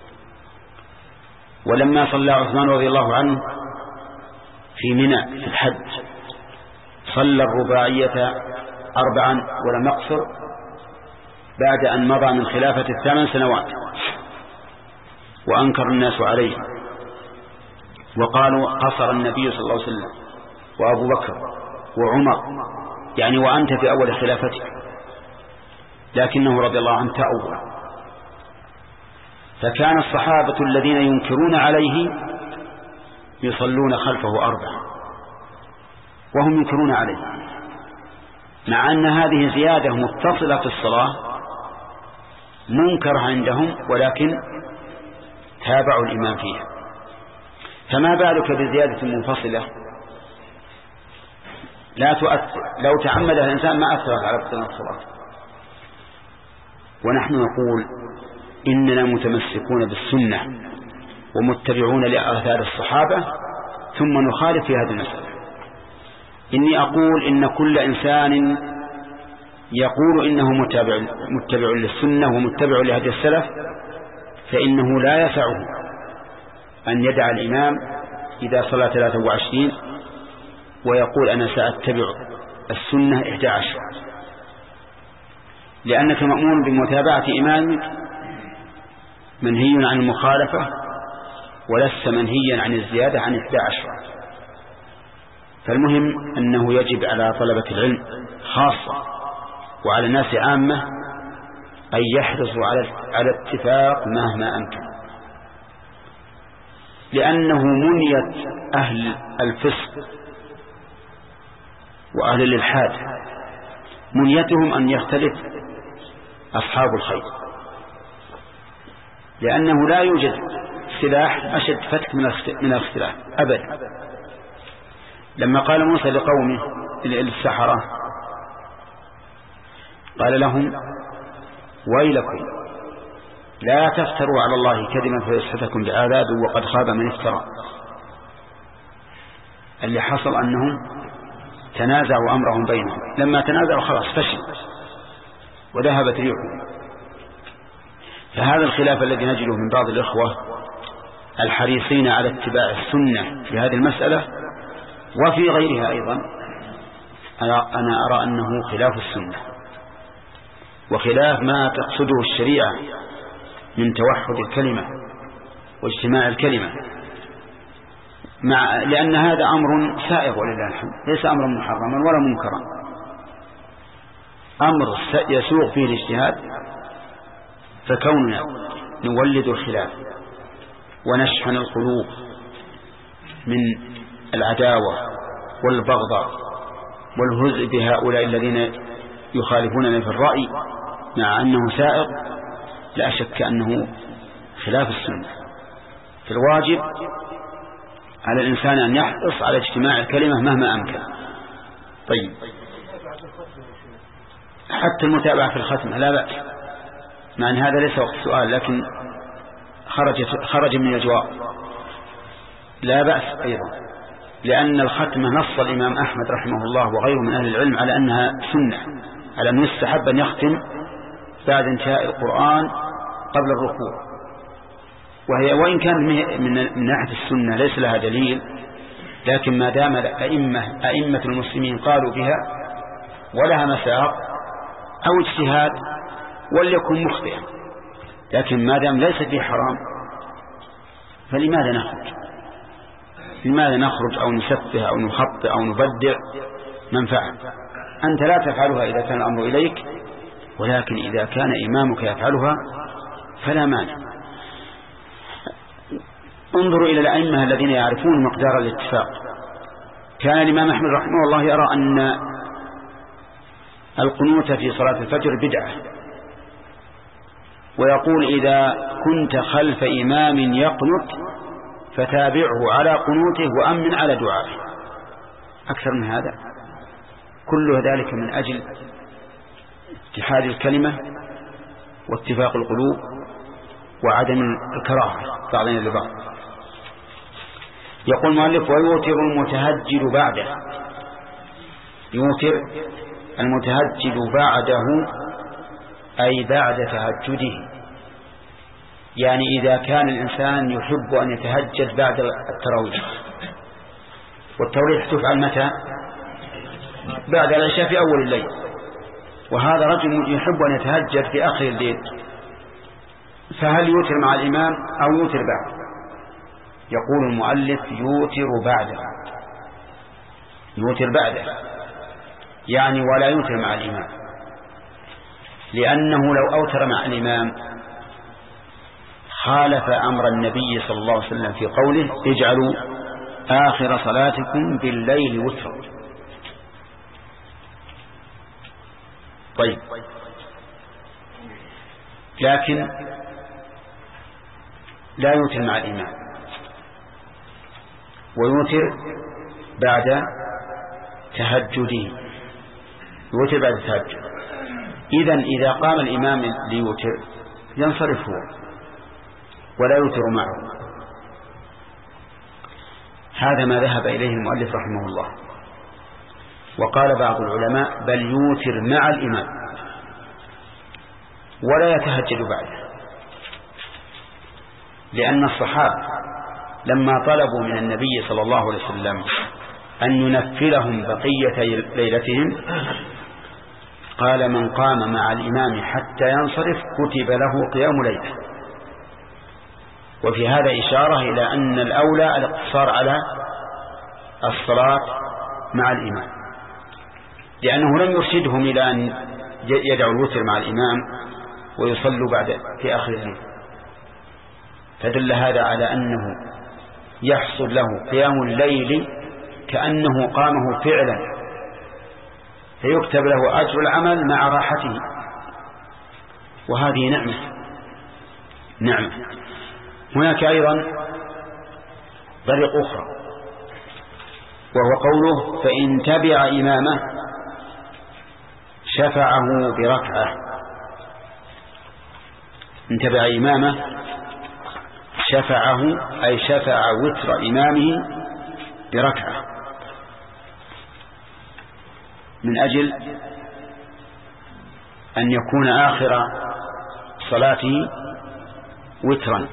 ولما صلى عثمان رضي الله عنه في منى في الحج صلى الرباعية أربعا ولم يقصر بعد أن مضى من خلافة الثمان سنوات، وأنكر الناس عليه وقالوا: قصر النبي صلى الله عليه وسلم وأبو بكر وعمر، يعني وأنت في أول خلافتك، لكنه رضي الله عنه تأول. فكان الصحابة الذين ينكرون عليه يصلون خلفه أربعة وهم ينكرون عليه، مع أن هذه زيادة متصلة في الصلاة منكر عندهم، ولكن تابعوا الإمام فيها. فما بالك بزيادة منفصلة لا تؤثر، لو تعمدها الإنسان ما أثرت على بطلان الصلاة. ونحن نقول إننا متمسكون بالسنة ومتبعون لآثار الصحابة، ثم نخالف في هذه المسألة. إني أقول إن كل إنسان يقول إنه متبع, متبع للسنة ومتبع لهدي السلف فإنه لا يسعه أن يدع الإمام إذا صلى ثلاثة وعشرين ويقول أنا سأتبع السنة إحدى عشر، لأنك مأمور بمتابعة إمامك منهي عن المخالفة، ولست منهيا عن الزيادة عن إحدى عشر. فالمهم أنه يجب على طلبة العلم خاصة وعلى الناس عامة أن يحرصوا على على الاتفاق مهما أمكن، لأنه منية أهل الفسق وأهل الإلحاد منيتهم أن يختلف أصحاب الخير، لأنه لا يوجد سلاح أشد فتك من الاختلاف أبدا. لما قال موسى لقومه السحرة قال لهم ويلكم لا تفتروا على الله كذبا فيسحتكم بعذاب وقد خاب من افترى. اللي حصل أنهم تنازعوا أمرهم بينهم، لما تنازعوا خلاص فشل وذهبت ريحهم. فهذا الخلاف الذي نجده من بعض الإخوة الحريصين على اتباع السنة في هذه المسألة وفي غيرها أيضا، أنا أرى أنه خلاف السنة وخلاف ما تقصده الشريعة من توحد الكلمة واجتماع الكلمة، مع لأن هذا أمر سائغ ولله الحمد، ليس أمرا محرما ولا منكرا، أمر يسوغ فيه الاجتهاد. فكوننا نولد الخلاف ونشحن القلوب من العداوة والبغضاء والهزء بهؤلاء الذين يخالفوننا في الرأي مع أنه سائغ، لا شك أنه خلاف السنة. فالواجب على الإنسان أن يحرص على اجتماع الكلمة مهما أمكن. طيب، حتى المتابعة في الختمة لا بأس، مع أن هذا ليس وقت السؤال لكن خرج خرج من الجواب، لا بأس أيضا، لأن الختمة نص الإمام أحمد رحمه الله وغيره من أهل العلم على أنها سنة، على أن يستحب أن يختم بعد انتهاء القرآن قبل الركوع، وهي وإن كان من من ناحية السنة ليس لها دليل، لكن ما دام أئمة أئمة المسلمين قالوا بها ولها مساق أو اجتهاد وليكن مخطئا، لكن ما دام ليس فيه حرام فلماذا نخرج لماذا نخرج أو نسفه أو نخطئ أو نبدع منفعة؟ أنت لا تفعلها إذا كان الأمر إليك، ولكن إذا كان إمامك يفعلها فلا مانع. انظروا إلى الأئمة الذين يعرفون مقدار الاتفاق. كان الإمام أحمد رحمه الله يرى أن القنوت في صلاة الفجر بدعة، ويقول إذا كنت خلف إمام يقنت فتابعه على قنوته وأمن على دعائه. أكثر من هذا كل ذلك من أجل اتحاد الكلمة واتفاق القلوب وعدم الكراهة بعضنا لبعض. يقول المؤلف ويوتر المتهجد بعده، يوتر المتهجد بعده أي بعد تهجده، يعني إذا كان الإنسان يحب أن يتهجد بعد التراويح، والتراويح تفعل متى؟ بعد العشاء في أول الليل، وهذا رجل يحب أن يتهجد في آخر الليل، فهل يوتر مع الإمام أو يوتر بعد؟ يقول المؤلف يوتر بعده، يوتر بعده يعني ولا يوتر مع الإمام، لأنه لو أوتر مع الإمام خالف أمر النبي صلى الله عليه وسلم في قوله اجعلوا آخر صلاتكم بالليل وترا. طيب، لكن لا يوتر مع الإمام ويوتر بعد تهجده، يوتر بعد التهجد. إذن إذا قام الإمام ليوتر ينصرف هو ولا يوتر معه. هذا ما ذهب إليه المؤلف رحمه الله. وقال بعض العلماء بل يوتر مع الإمام ولا يتهجد بعده، لأن الصحابة لما طلبوا من النبي صلى الله عليه وسلم أن ينفلهم بقية ليلتهم، قال من قام مع الإمام حتى ينصرف كتب له قيام ليلة. وفي هذا إشارة إلى أن الأولى الاقتصار على الصلاة مع الإمام، لأنه لم يرشدهم إلى أن يدعوا الوتر مع الإمام ويصلوا بعد في آخر الليل. فدل هذا على أنه يحصل له قيام الليل كأنه قامه فعلا، فيكتب له أجر العمل مع راحته، وهذه نعمة نعمة. هناك أيضا طريق أخرى، وهو قوله فإن تبع إمامه شفعه بركعة. إن تبع إمامه شفعه أي شفع وتر إمامه بركعة، من أجل أن يكون آخر صلاته وترا.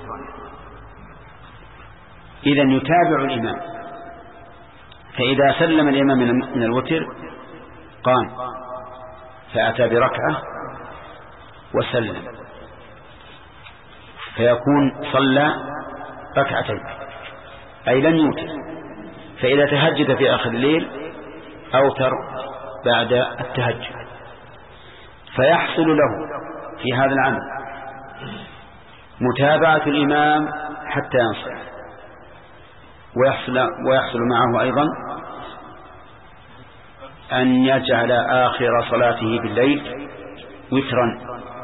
إذن يتابع الإمام، فإذا سلم الإمام من الوتر قام فأتى بركعة وسلم، فيكون صلى ركعتين أي لم يوتر. فإذا تهجد في آخر الليل أوتر بعد التهجد، فيحصل له في هذا العمل متابعة الإمام حتى ينصرف، ويحصل, ويحصل معه أيضا أن يجعل آخر صلاته بالليل وترا،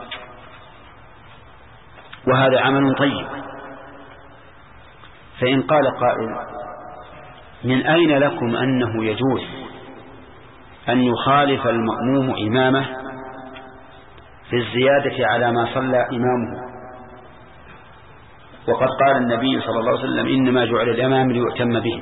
وهذا عمل طيب. فإن قال قائل من أين لكم أنه يجوز أن يخالف المأموم إمامه في الزيادة على ما صلى إمامه، وقد قال النبي صلى الله عليه وسلم إنما جعل الإمام ليؤتم به.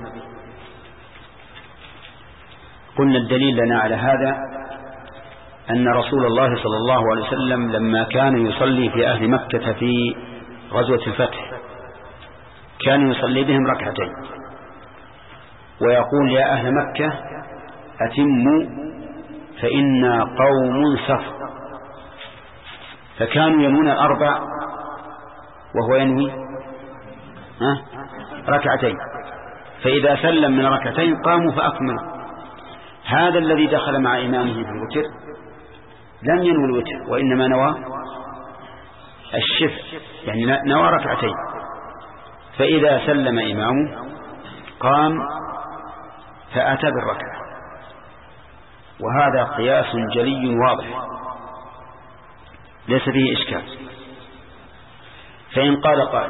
قلنا الدليل لنا على هذا أن رسول الله صلى الله عليه وسلم لما كان يصلي في أهل مكة في غزوة الفتح كان يصلي بهم ركعتين ويقول يا أهل مكة أتموا فإنا قوم سفر، فكانوا ينوون الأربع وهو ينوي ركعتين، فإذا سلم من ركعتين قاموا فأكملوا. هذا الذي دخل مع إمامه في الوتر لم ينوي الوتر، وإنما نوى الشفع، يعني نوى ركعتين، فإذا سلم إمامه قام فأتى بالركعة، وهذا قياس جلي واضح ليس فيه إشكال. فإن قال قال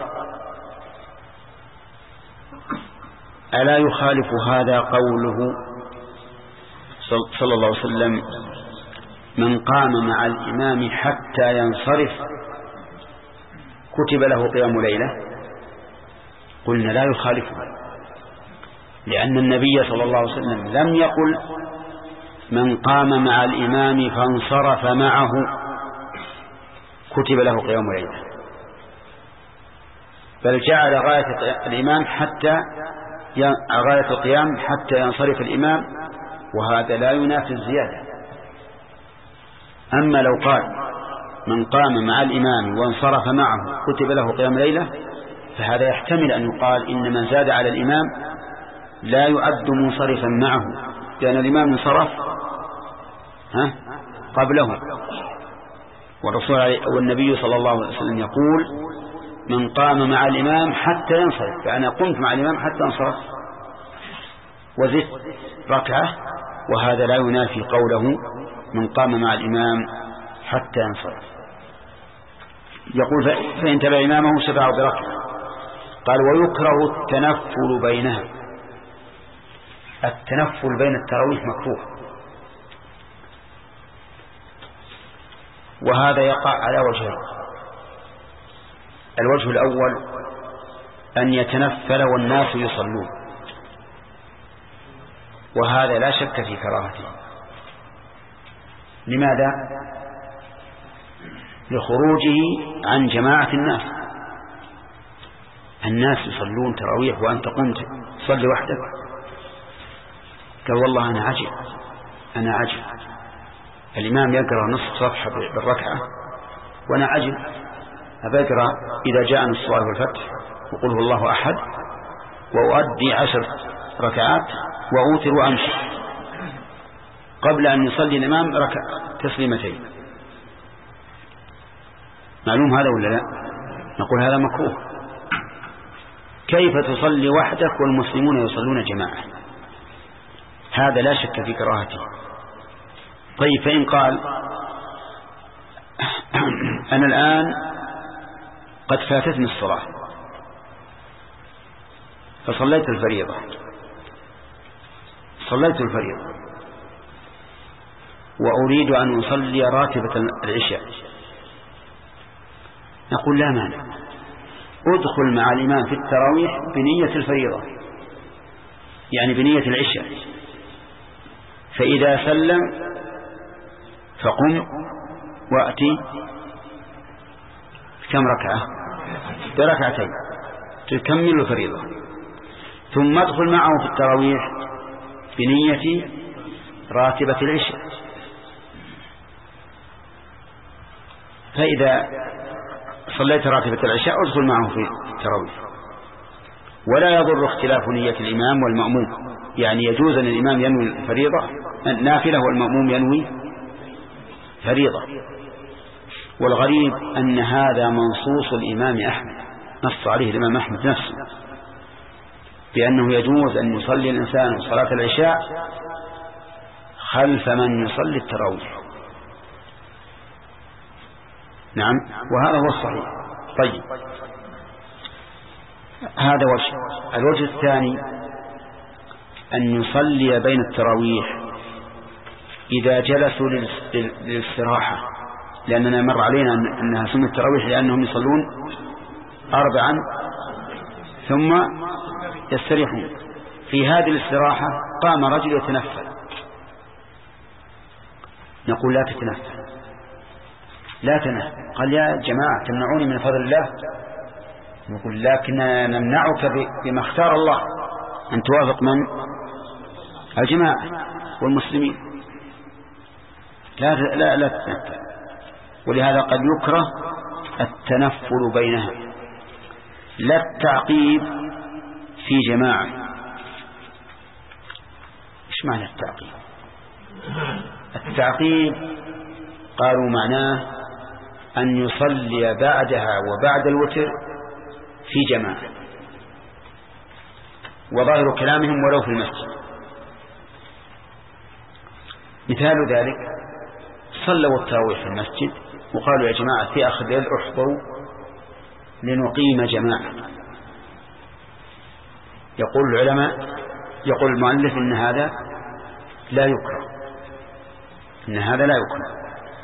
ألا يخالف هذا قوله صلى الله عليه وسلم من قام مع الإمام حتى ينصرف كتب له قيام ليلة؟ قلنا لا يخالفه، لأن النبي صلى الله عليه وسلم لم يقل من قام مع الإمام فانصرف معه كتب له قيام ليلة، بل جعل غاية الإمام حتى غاية القيام حتى ينصرف الإمام، وهذا لا ينافي الزيادة. أما لو قال من قام مع الإمام وانصرف معه كتب له قيام ليلة، فهذا يحتمل أن يقال إن من زاد على الإمام لا يعد منصرفا معه، لأن الإمام انصرف ها قبله، والرسول والنبي صلى الله عليه وسلم يقول من قام مع الإمام حتى ينصرف، فأنا قمت مع الإمام حتى انصرف وزدت ركعة، وهذا لا ينافي قوله من قام مع الإمام حتى ينصرف. يقول فإن تبع إمامه شفعه بركعة. قال ويكره التنفل بينها. التنفل بين التراويح مكروه، وهذا يقع على وجهين. الوجه الأول أن يتنفل والناس يصلون، وهذا لا شك في كراهته. لماذا؟ لخروجه عن جماعة الناس. الناس يصلون تراويح وأنت قمت تصلي وحدك، قال والله أنا عجب أنا عجب الإمام يقرأ نصف صفحة بالركعة وأنا عجب أبقرأ إذا جاء الصلاة والفتح وقل هو الله أحد وأؤدي عشر ركعات وأوتر وأمشي قبل أن يصلي الإمام ركع تسليمتين. معلوم هذا ولا لا؟ نقول هذا مكروه. كيف تصلي وحدك والمسلمون يصلون جماعة؟ هذا لا شك في كراهته. طيب فإن قال أنا الآن قد فاتتني الصلاة فصليت الفريضة صليت الفريضة وأريد أن أصلي راتبة العشاء، نقول لا مانع، ادخل مع الإمام في التراويح بنية الفريضة يعني بنية العشاء، فإذا سلم فقم وأتي كم ركعة بركعتين تكمل الفريضة، ثم ادخل معه في التراويح بنية راتبة العشاء. فإذا صليت راتبة العشاء ادخل معه في التراويح، ولا يضر اختلاف نية الإمام والمأموم، يعني يجوز أن الإمام ينوي الفريضة نافلة والمأموم ينوي فريضة. والغريب أن هذا منصوص الإمام أحمد، نص عليه الإمام أحمد نفسه بأنه يجوز أن يصلي الإنسان صلاة العشاء خلف من يصلي التراويح. نعم، وهذا هو الصحيح. طيب هذا وجه. الوجه الثاني أن يصلي بين التراويح إذا جلسوا للاستراحة، لأننا مر علينا أنها سنة التراويح لأنهم يصلون أربعا ثم يستريحون. في هذه الاستراحة قام رجل يتنفل، نقول لا تتنفل لا تنفل. قال يا جماعة تمنعوني من فضل الله، نقول لكن نمنعك بما اختار الله أن توافق من الجماعة والمسلمين، لا لا لا تتنفل. ولهذا قد يكره التنفل بينها، لا التعقيب في جماعة. ايش معنى التعقيب؟ التعقيب قالوا معناه أن يصلي بعدها وبعد الوتر في جماعة، وظاهر كلامهم ولو في المسجد. مثال ذلك صلوا التراويح في المسجد وقالوا يا جماعة في آخر الليل احضروا لنقيم جماعة. يقول العلماء يقول المؤلف إن هذا لا يكره، إن هذا لا يكره،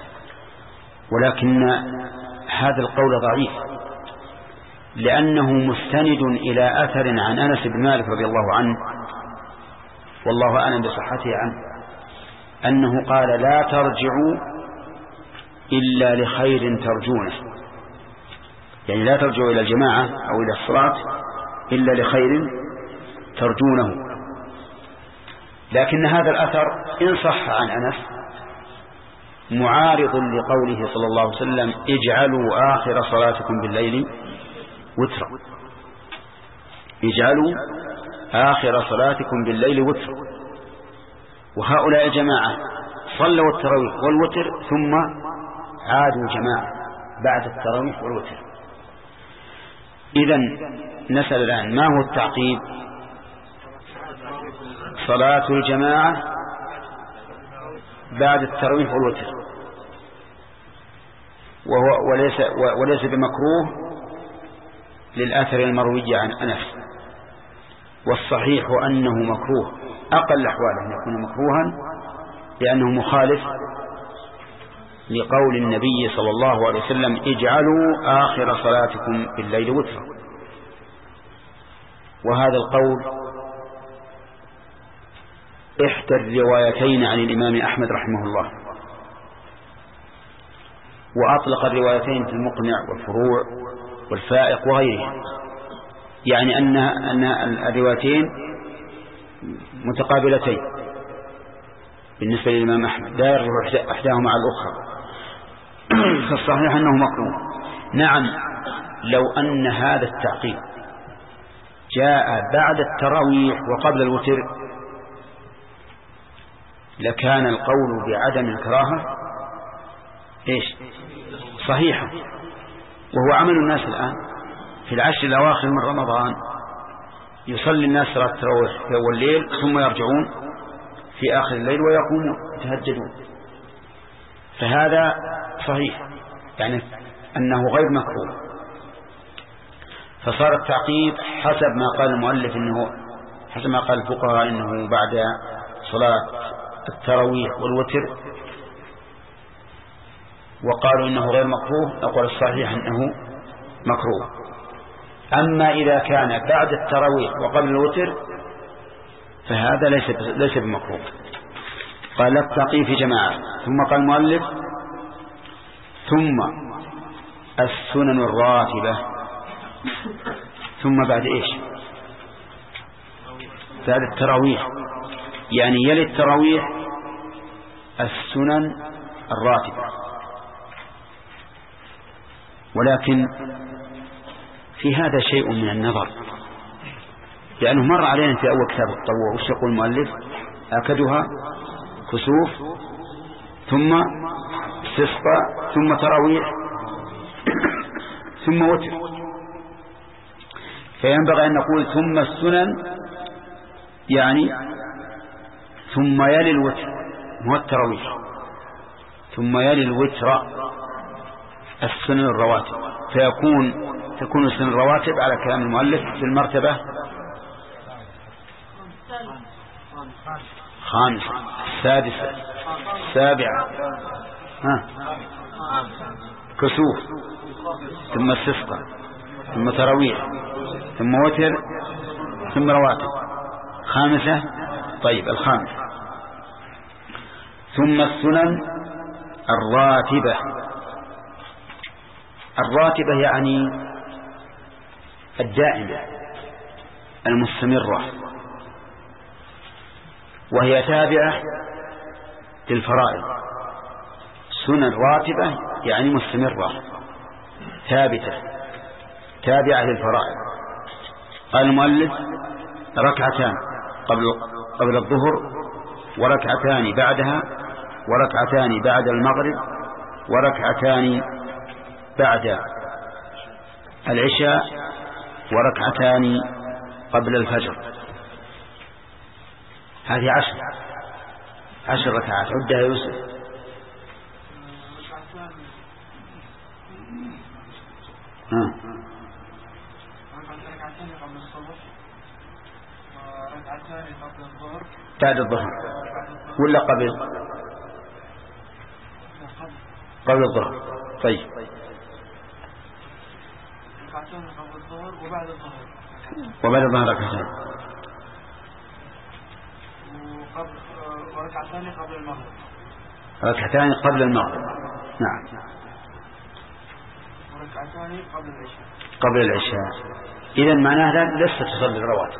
ولكن هذا القول ضعيف لأنه مستند إلى أثر عن أنس بن مالك رضي الله عنه والله أعلم بصحته عنه، أنه قال لا ترجعوا إلا لخير ترجونه، يعني لا ترجعوا إلى الجماعة أو إلى الصلاة إلا لخير ترجونه. لكن هذا الأثر إن صح عن أنس معارض لقوله صلى الله عليه وسلم اجعلوا آخر صلاتكم بالليل وترا، اجعلوا آخر صلاتكم بالليل وترا. وهؤلاء جماعة صلوا التراويح والوتر ثم عادوا جماعة بعد التراويح والوتر. إذن نسأل الآن ما هو التعقيب؟ صلاة الجماعة بعد التراويح والوتر، وهو وليس وليس بمكروه للأثر المروي عن أنس، والصحيح أنه مكروه، أقل أحواله أن يكون مكروها لأنه مخالف لقول النبي صلى الله عليه وسلم اجعلوا آخر صلاتكم بالليل وترا. وهذا القول إحدى الروايتين عن الإمام أحمد رحمه الله، وأطلق الروايتين في المقنع والفروع والفائق وغيرها، يعني أن أن الروايتين متقابلتين، بالنسبة للإمام أحمد لا يرجح إحداهما على الأخرى، فالصحيح أنه مكروه. نعم، لو أن هذا التعقيب جاء بعد التراويح وقبل الوتر لكان القول بعدم الكراهة إيش صحيحا، وهو عمل الناس الآن في العشر الأواخر من رمضان، يصلي الناس صلاة التراويح في أول الليل ثم يرجعون في آخر الليل ويقومون يتهجدون، فهذا صحيح يعني أنه غير مكروه. فصار التعقيب حسب ما قال المؤلف إنه حسب ما قال الفقهاء إنه بعد صلاة التراويح والوتر، وقالوا إنه غير مكروه، نقول الصحيح إنه مكروه. أما إذا كان بعد التراويح وقبل الوتر فهذا ليس ليس بمكروه. قال التعقيب في جماعة، ثم قال المؤلف ثم السنن الراتبة، ثم بعد إيش بعد التراويح، يعني يلي التراويح السنن الراتبة. ولكن في هذا شيء من النظر، لأنه مر علينا في أول كتاب التطوع وش يقول المؤلف؟ أكدها كسوف ثم استسقاء ثم تراويح ثم وتر، فينبغي أن نقول ثم السنن يعني ثم يلي الوتر مو التراويح، ثم يلي الوتر السنن الرواتب، فيكون تكون السنن الرواتب على كلام المؤلف في المرتبة خامسة سادسة سابعة ها كسوف ثم استسقاء ثم تراويح ثم وتر ثم رواتب خامسة. طيب الخامسة ثم السنن الراتبة. الراتبة يعني الدائمة المستمرة، وهي تابعة للفرائض. سنن راتبة يعني مستمرة ثابتة تابعة للفرائض. قال المؤلف ركعتان قبل قبل الظهر، وركعتان بعدها، وركعتان بعد المغرب، وركعتان بعد العشاء، وركعتان قبل الفجر. هذه عشر عشر ركعات. عدها يوسف. ها بعد الظهر ولا قبل قبل الظهر؟ طيب وبعد الظهر ركعتين وركعتان قبل المغرب ركعتان قبل المغرب. نعم. وركعتان قبل العشاء قبل العشاء. إذن معناها لست تصلي الرواتب،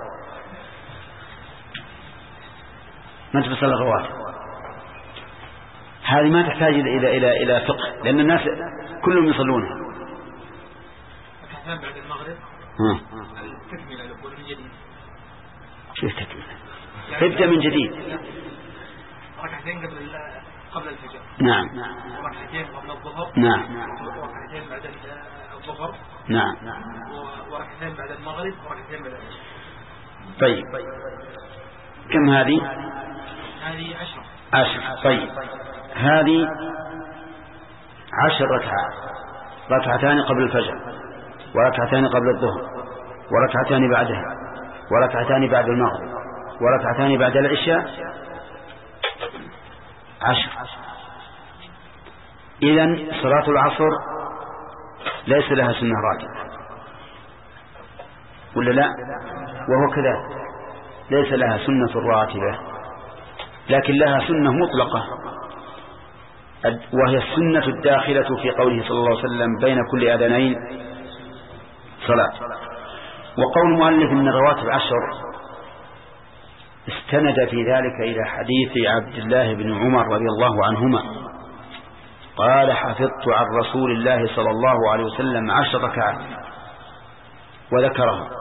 ما تصلي الرواتب. هذه ما تحتاج إلى إلى إلى فقه، لأن الناس كلهم يصلونها. ركعتان بعد المغرب التكملة لقول من جديد. كيف تكملة؟ تبدأ من جديد. ركعتين قبل قبل الفجر. نعم. وركعتين قبل الظهر. نعم. وركعتين بعد الظهر. نعم. وركعتين بعد المغرب وركعتين بعد العشاء. طيب كم هذه؟ هذه عشرة. عشر. طيب هذه عشر ركعات، ركعتان قبل الفجر، وركعتان قبل الظهر، وركعتان بعدها، وركعتان بعد المغرب، وركعتان بعد العشاء. عشر. إذن صلاة العصر ليس لها سنة راتبة ولا لا؟ وهو كذلك ليس لها سنة راتبة، لكن لها سنة مطلقة، وهي السنة الداخلة في قوله صلى الله عليه وسلم بين كل أذانين صلاة. وقول المؤلف إن الرواتب عشر استند في ذلك إلى حديث عبد الله بن عمر رضي الله عنهما قال حفظت عن رسول الله صلى الله عليه وسلم عشر ركعات وذكرها.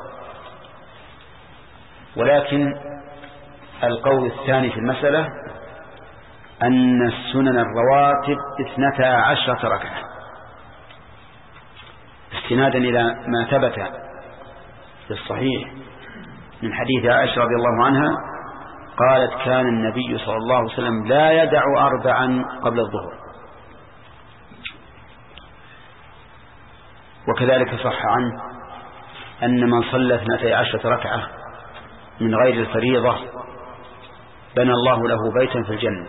ولكن القول الثاني في المسألة أن السنن الرواتب اثنتا عشرة ركعة استنادا إلى ما ثبت في الصحيح من حديث عائشة رضي الله عنها قالت كان النبي صلى الله عليه وسلم لا يدع أربعا قبل الظهر. وكذلك صح عنه أن من صلى اثنتي عشرة ركعة من غير الفريضة بنى الله له بيتا في الجنة،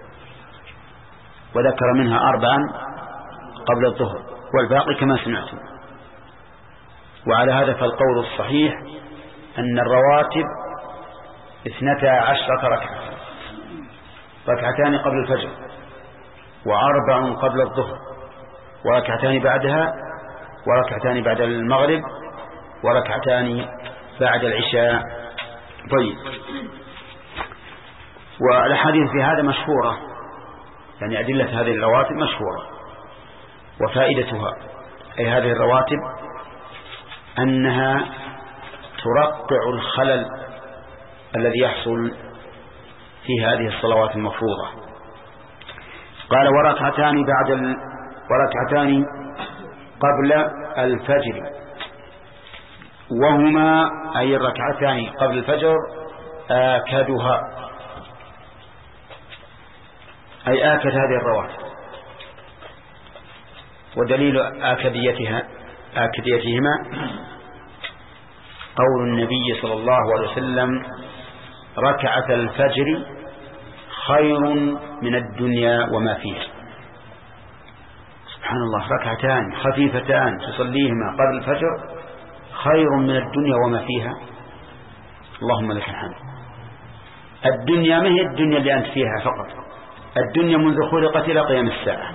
وذكر منها أربعا قبل الظهر والباقي كما سمعتم. وعلى هذا فالقول الصحيح أن الرواتب اثنتا عشرة ركعة، ركعتان قبل الفجر وأربع قبل الظهر وركعتان بعدها وركعتان بعد المغرب وركعتان بعد العشاء. طيب، والأحاديث في هذا مشهورة، يعني أدلة هذه الرواتب مشهورة. وفائدتها أي هذه الرواتب أنها ترقع الخلل الذي يحصل في هذه الصلوات المفروضة. قال وركعتان بعد ال... وركعتان قبل الفجر، وهما أي الركعتان قبل الفجر آكدها، أي آكد هذه الرواتب. ودليل آكديتها آكديتهما قول النبي صلى الله عليه وسلم ركعة الفجر خير من الدنيا وما فيها. سبحان الله، ركعتان خفيفتان تصليهما قبل الفجر خير من الدنيا وما فيها. اللهم لك الحمد. الدنيا ما هي الدنيا اللي أنت فيها فقط، الدنيا منذ خلقت إلى قيام الساعة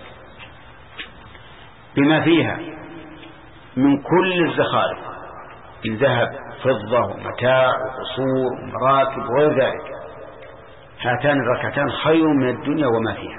بما فيها من كل الزخارف، من ذهب فضة ومتاع وقصور ومراكب وغير ذلك. هاتان الركعتان خير من الدنيا وما فيها،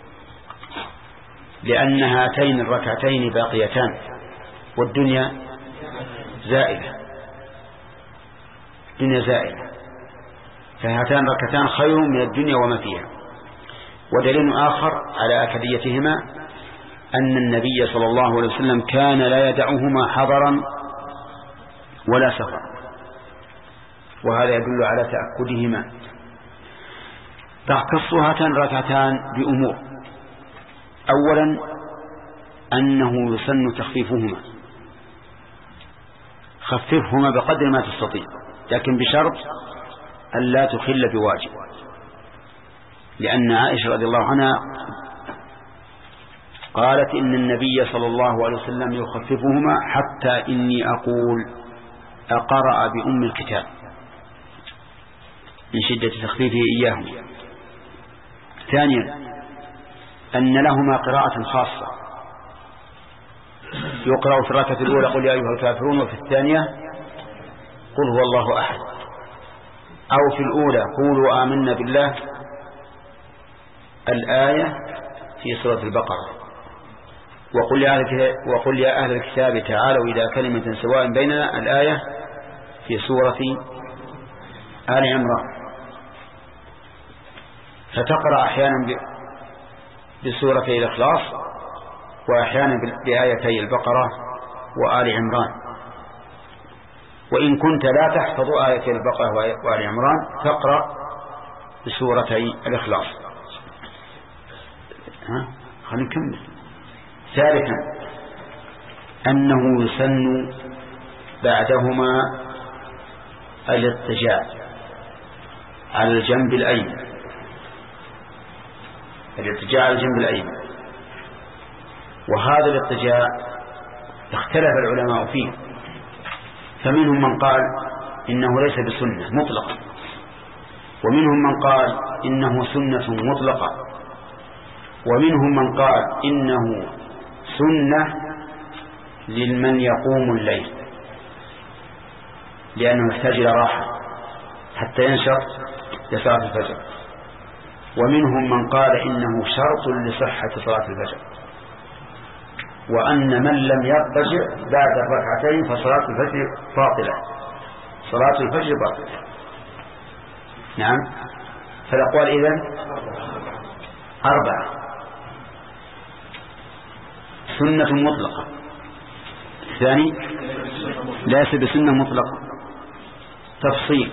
لأن هاتين الركعتين باقيتان والدنيا زائلة، الدنيا زائلة، فهاتان الركعتان خير من الدنيا وما فيها. ودليل آخر على أكديتهما أن النبي صلى الله عليه وسلم كان لا يدعهما حضرا ولا سفر، وهذا يدل على تأكدهما. تختص هاتان الركعتان بأمور: أولا أنه يسن تخفيفهما، خففهما بقدر ما تستطيع، لكن بشرط أن لا تخل بواجب، لأن عائشة رضي الله عنها قالت إن النبي صلى الله عليه وسلم يخففهما حتى إني أقول أقرأ بأم الكتاب من شدة تخفيفه إياهم. ثانيا أن لهما قراءة خاصة، يقرأ في الركعة الأولى قل يا أيها الكافرون، وفي الثانية قل هو الله أحد، أو في الأولى قولوا آمنا بالله الآية في سورة البقرة، وقل يا أهل, وقل يا أهل الكتاب تعالوا إلى كلمة سواء بيننا الآية في سورة آل عمران. فتقرأ أحيانا بسورة الإخلاص وأحيانا بآيتي البقرة وآل عمران. وإن كنت لا تحفظ آيتي البقرة وآل عمران فاقرأ بسورتي الإخلاص. ها خلينا نكمل. ثالثا أنه يسن بعدهما الاضطجاع على الجنب الأيمن، الاضطجاع على الجنب الأيمن. وهذا الاضطجاع اختلف العلماء فيه، فمنهم من قال إنه ليس بسنة مطلقة، ومنهم من قال إنه سنة مطلقة، ومنهم من قال إنه سنة لمن يقوم الليل لأنه يحتاج إلى راحة حتى ينشط لصلاة الفجر، ومنهم من قال إنه شرط لصحة صلاة الفجر، وأن من لم يضطجع بعد الركعتين فصلاة الفجر باطلة، صلاة الفجر باطلة. نعم. فالأقوال إذن أربعة: سنة مطلقة، الثاني ليس بسنة مطلقة، تفصيل،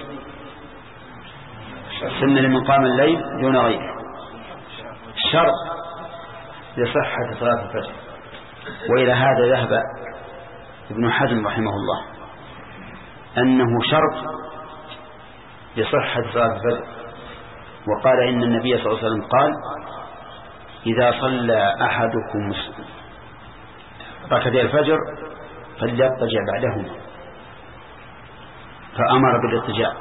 سنة لمن قام الليل دون غيره، شرط لصحة صلاة الفجر. وإلى هذا ذهب ابن حزم رحمه الله أنه شرط لصحة صلاة الفجر، وقال إن النبي صلى الله عليه وسلم قال: إذا صلى أحدكم ركعتي الفجر فليضطجع بعدهما، فأمر بالاضطجاع.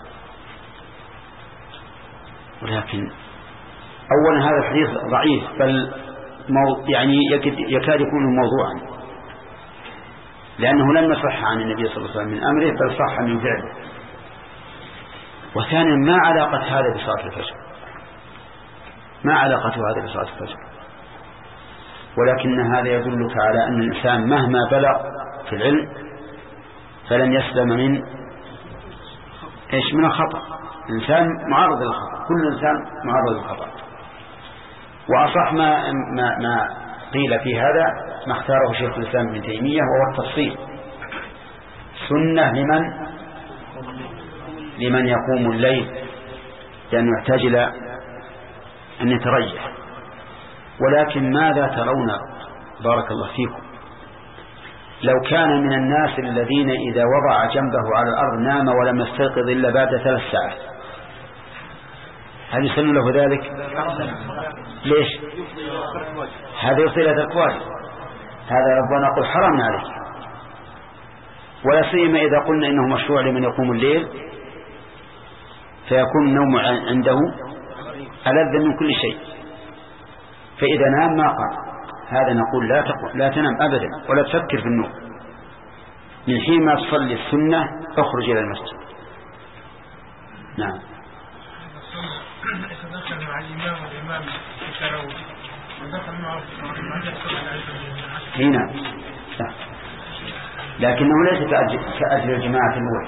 ولكن أولا هذا الحديث ضعيف، بل يعني يكاد يكون موضوعا، لأنه لم يصح عن النبي صلى الله عليه وسلم من أمره، بل صح من فعله. وثانيا ما علاقة هذا بصلاة الفجر؟ ما علاقة هذا بصلاة الفجر؟ ولكن هذا يدلك على أن الإنسان مهما بلغ في العلم فلن يسلم من إيش؟ من الخطأ. الإنسان معرض للخطأ، كل إنسان معرض للخطأ. وأصح ما, ما, ما قيل في هذا ما اختاره شيخ الإسلام ابن تيمية، وهو التفصيل: سنة لمن لمن يقوم الليل، لأنه يحتاج إلى أن يتريح. ولكن ماذا ترون بارك الله فيكم لو كان من الناس الذين إذا وضع جنبه على الأرض نام ولم يستيقظ إلا بعد ثلاث ساعات، هل يسن له ذلك؟ ليش؟ هذا يصل إلى ترك واجب، هذا ربنا يقول حرام عليه. ولا سيما إذا قلنا إنه مشروع لمن يقوم الليل، فيكون النوم عنده ألذ من كل شيء، فإذا نام ما قام. هذا نقول لا تقل لا تنام أبدا ولا تفكر في النوم، من حين ما تصلي السنة اخرج إلى المسجد. نعم. يتدخل مع الإمام والإمام في التراويح ودخل معه هنا، لكنه ليس كأجل الجماعة الأولى.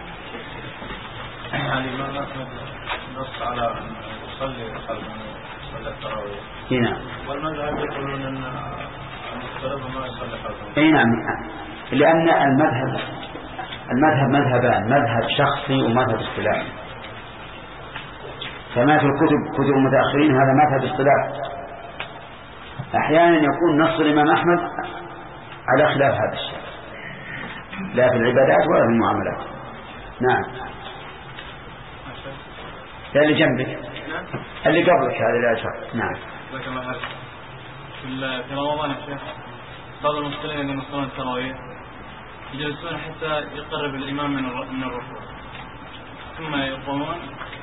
يعني ما نص على يصلي خلف صلى التراويح هنا، والمذهب يقولون أن المفترض ما يصلي خلفه. أي نعم، لأن المذهب المذهب مذهبان: مذهب شخصي ومذهب اصطلاحي. فما في الكتب كتب المتأخرين هذا مذهب اصطلاحي. أحيانا يكون نص الإمام أحمد على خلاف هذا الشيء، لا في العبادات ولا في المعاملات. نعم. اللي جنبك، اللي قبلك هذا لا شك. نعم. في رمضان يا شيخ بعض المسلمين عندما يصلون التراويح يجلسون حتى يقرب الإمام من الركوع، ثم يقومون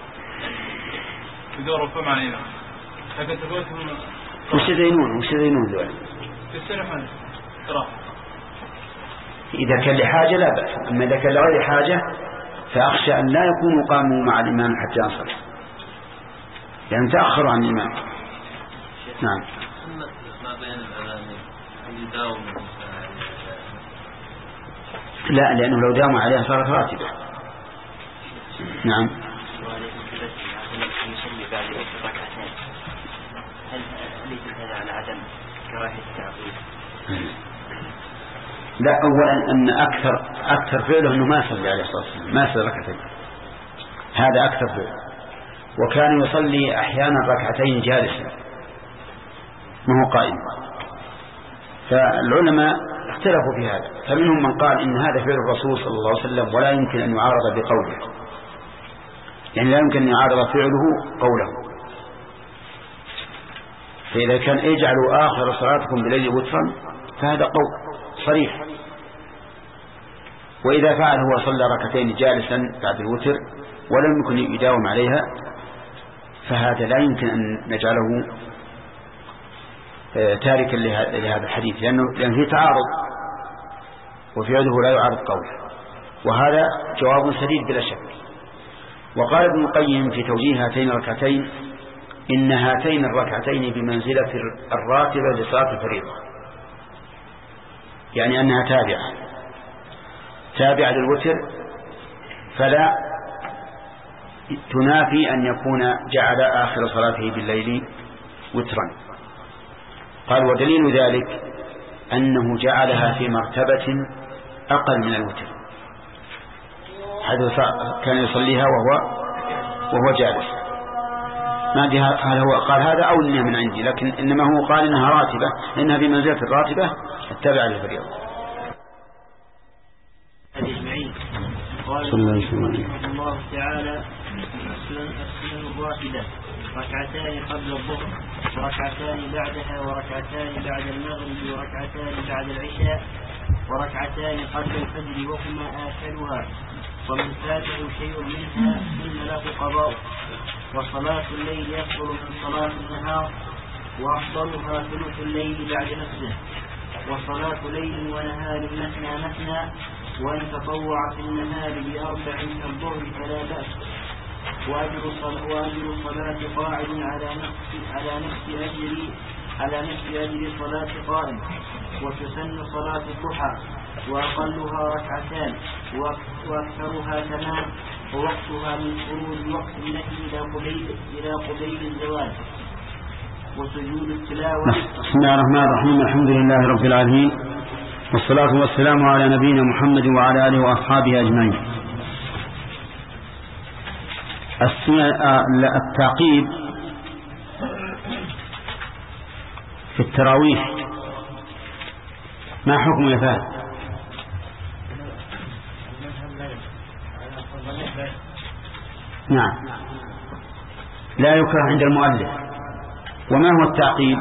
بدون ركوع مع الإمام. لكن تقولهم وش يدينون وش يدينون ذول؟ يستريحون استراحة. إذا كان لحاجة لا بأس، أما إذا كان لغير حاجة فأخشى أن لا يكونوا قاموا مع الإمام حتى ينصرف، يعني تأخروا عن الإمام. نعم. ما بين الأذانين يداوم. لا، لأنه لو داموا عليها صارت راتبة. نعم. لا، أولا أن أكثر أكثر فعله أنه ما يصلي عليه الصلاة والسلام، ما يصلي ركعتين، هذا أكثر فعله. وكان يصلي أحيانا ركعتين جالسا ما هو قائم. فالعلماء اختلفوا في هذا، فمنهم من قال إن هذا فعل الرسول صلى الله عليه وسلم ولا يمكن أن يعارض بقوله، يعني لا يمكن أن يعارض فعله قوله. فإذا كان اجعلوا آخر صلاتكم بليل وترا فهذا قول صريح. وإذا فعل هو صلى ركعتين جالسا بعد الوتر ولم يكن يداوم عليها فهذا لا يمكن أن نجعله تاركا لهذا الحديث، لأنه لأن فيه تعارض وفعله لا يعارض قوله. وهذا جواب سديد بلا شك. وقال ابن القيم في توجيه هاتين الركعتين إن هاتين الركعتين بمنزلة الراتبة لصلاة الفريضة، يعني أنها تابعة تابعة للوتر، فلا تنافي أن يكون جعل آخر صلاته بالليل وترا. قال ودليل ذلك أنه جعلها في مرتبة أقل من الوتر، حيث كان يصليها وهو وهو جالس. ما أدري هل هو قال هذا أو إنها من عندي، لكن إنما هو قال إنها راتبة، إنها بمنزلة الراتبة التابعة للفريضة. أجمعين. قال الله تعالى السنن الراتبة ركعتان قبل الظهر وركعتان بعدها وركعتان بعد المغرب وركعتان بعد العشاء وركعتان قبل الفجر وهما آخرها، ومن فاته شيء منها إن له قضاء. وصلاة الليل يفضل من صلاة النهار وأفضلها ثلث الليل بعد نفسه. وصلاة ليل ونهار مثنى مثنى، وإن تطوع في النهار بأربع كالظهر فلا بأس. وأجر الصلاة قاعد على نفس على نفس أجر على نفس أجر صلاة قائم. وتسن صلاة الضحى وأقلها ركعتان وأكثرها تمام، ووقتها من خروج وقت النهي إلى قبيل إلى قبيل الزواج. وسجود التلاوة. بسم الله الرحمن الرحيم. الحمد لله رب العالمين، والصلاة والسلام على نبينا محمد وعلى آله وأصحابه أجمعين. التعقيب في التراويح ما حكم يفعل؟ نعم لا يكره عند المؤلف. وما هو التعقيب؟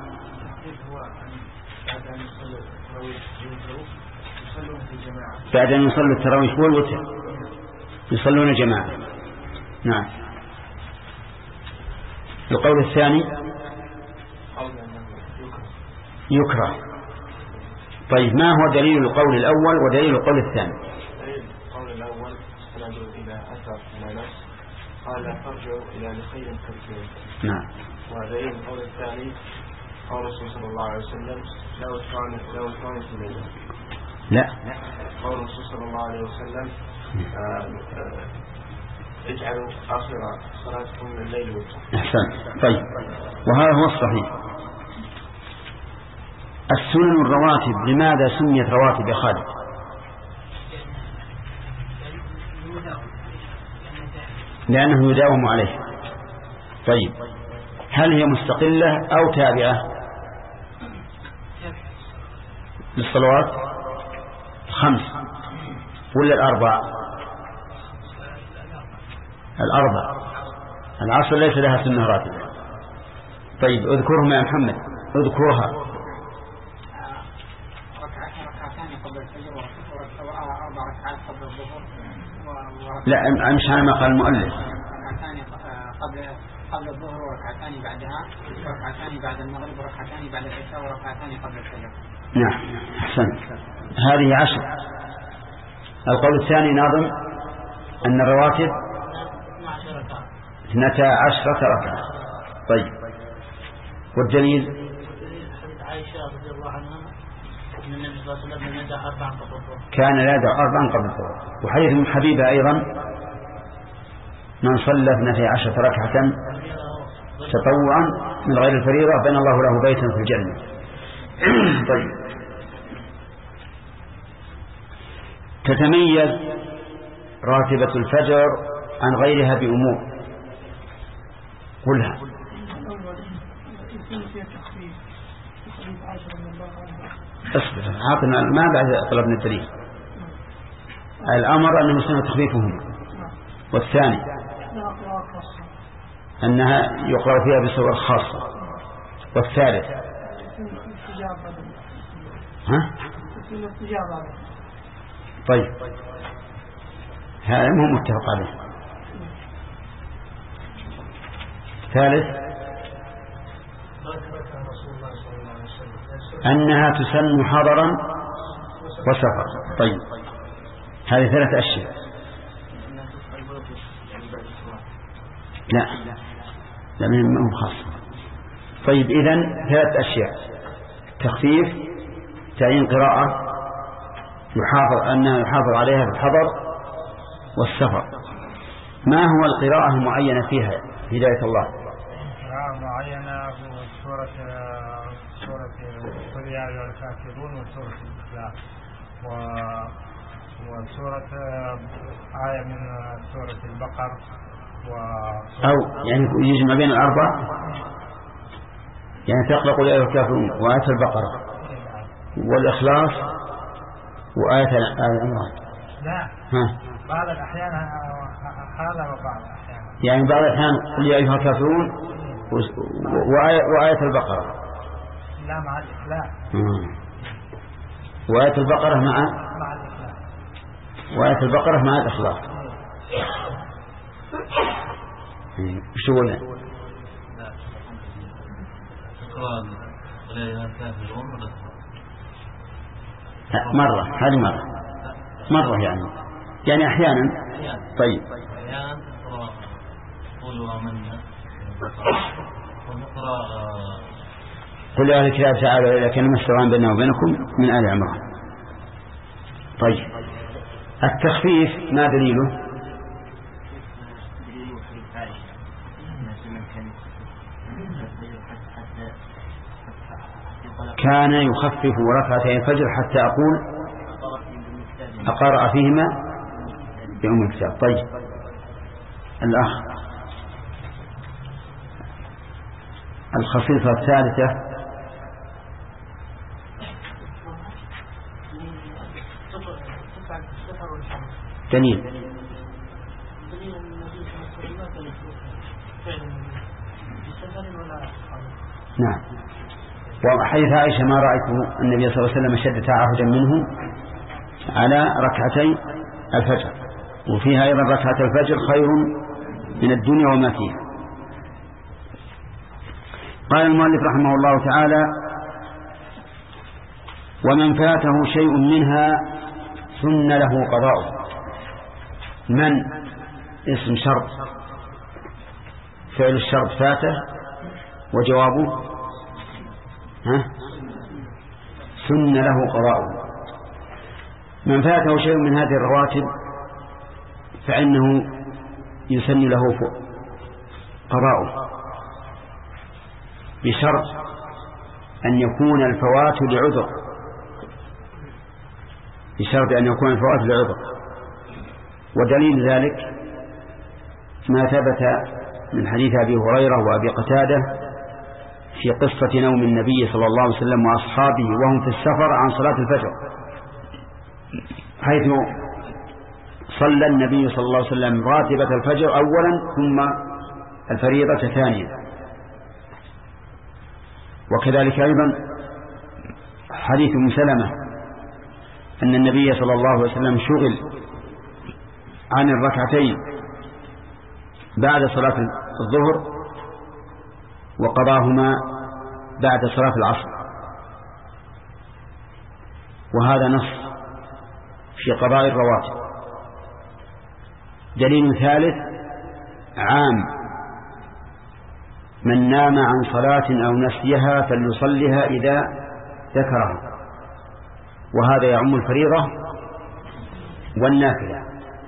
بعد أن يصلوا التراويح والوتر يصلون جماعة. نعم. القول الثاني يكره. طيب ما هو دليل القول الأول ودليل القول الثاني؟ القول الأول استند إلى أثر من نفس قال ترجع إلى لخير كثير. نعم. ودليل القول الثاني قول الرسول صلى الله عليه وسلم لو كان لو كان في الليل. لا. قول الرسول صلى الله عليه وسلم اجعلوا آخر صلاتكم من الليل والضحى. أحسن. طيب وهذا هو الصحيح. السنن الرواتب لماذا سميت رواتب يا خالد؟ لأنه يداوم عليه. طيب هل هي مستقلة أو تابعة للصلوات الخمس ولا الأربع؟ الأربع. العصر ليس لها سنة راتبة. طيب اذكرهم يا محمد، اذكرها. لا مش على ما قال المؤلف. ركعتان قبل قبل الظهر وركعتان بعدها وركعتان بعد المغرب وركعتان بعد العشاء وركعتان قبل الفجر. نعم أحسن. هذه عشر. القول الثاني ناظم أن الرواتب اثنتا عشرة ركعة. طيب والدليل عائشة رضي الله عنها أن النبي صلى الله عليه وسلم يدع أربعا قبل الظهر. كان لا يدع أربعا قبل الظهر. وحديث من حبيبة أيضا من صلى اثنتي عشرة ركعة تطوعا من غير الفريضة بنى الله له بيتا في الجنة. طيب تتميز راتبة الفجر عن غيرها بأمور كلها. اصبر عاطنا ما بعد طلبنا الدليل. الأمر أنه سنة تخفيفهم، والثاني أنها يقرأ فيها بصور خاصة، والثالث ها؟ طيب هذا مو متفق عليه. ثالث أنها تسن حضرا وسفر. طيب هذه ثلاث أشياء. لا لا من هو خاص. طيب إذن ثلاث أشياء: تخفيف، تعيين قراءة يحافظ أنها يحافظ عليها في الحضر والسفر. ما هو القراءة المعينة فيها هداية الله؟ قراءة معينة هو سورة سورة قل يا أيها الكافرون وسورة الإخلاص وسورة آية من سورة البقرة أو يعني يجمع بين الأربع، يعني تقرأ قل يا أيها الكافرون وآية البقرة والإخلاص وآية آل عمران. لا ها. بعض الأحيان هذا وبعض الأحيان يعني بعض الأحيان قل يا أيها الكافرون وآية, وآية البقرة. لا مع الإخلاص. وآية البقرة مع مع الإخلاص. وآية البقرة مع الإخلاص. شو ولا؟ مرة هذه مرة مرة يعني يعني أحيانا. طيب أحيانا تقرأ قولوا آمنا ونقرأ قل يا أهل الكتاب تعالوا إلى كلمة سواء بيننا وبينكم من آل عمران. طيب التخفيف ما دليله؟ كان يخفف ركعتي الفجر حتى أقول أقرأ فيهما بأم الكتاب. طيب الأخ الخصيصة الثالثة دليل. نعم. وحديث عائشة ما رأيت النبي صلى الله عليه وسلم شد تعهدا منه على ركعتي الفجر، وفيها أيضا ركعة الفجر خير من الدنيا وما فيها. قال المؤلف رحمه الله تعالى: ومن فاته شيء منها سن له قضاء. من اسم شرط، فعل الشرط فاته، وجوابه ها سن له قضاء. من فاته شيء من هذه الرواتب فإنه يسن له قضاءه بشرط أن يكون الفوات لعذر، بشرط أن يكون الفوات لعذر. ودليل ذلك ما ثبت من حديث أبي هريرة وأبي قتادة في قصة نوم النبي صلى الله عليه وسلم وأصحابه وهم في السفر عن صلاة الفجر، حيث صلى النبي صلى الله عليه وسلم راتبة الفجر أولا ثم الفريضة ثانيا. وكذلك أيضا حديث أم سلمة أن النبي صلى الله عليه وسلم شغل عن الركعتين بعد صلاة الظهر وقضاهما بعد صلاة العصر، وهذا نص في قضاء الرواتب. دليل ثالث: عام من نام عن صلاة أو نسيها فليصلها إذا ذكرها، وهذا يعم الفريضة والنافلة.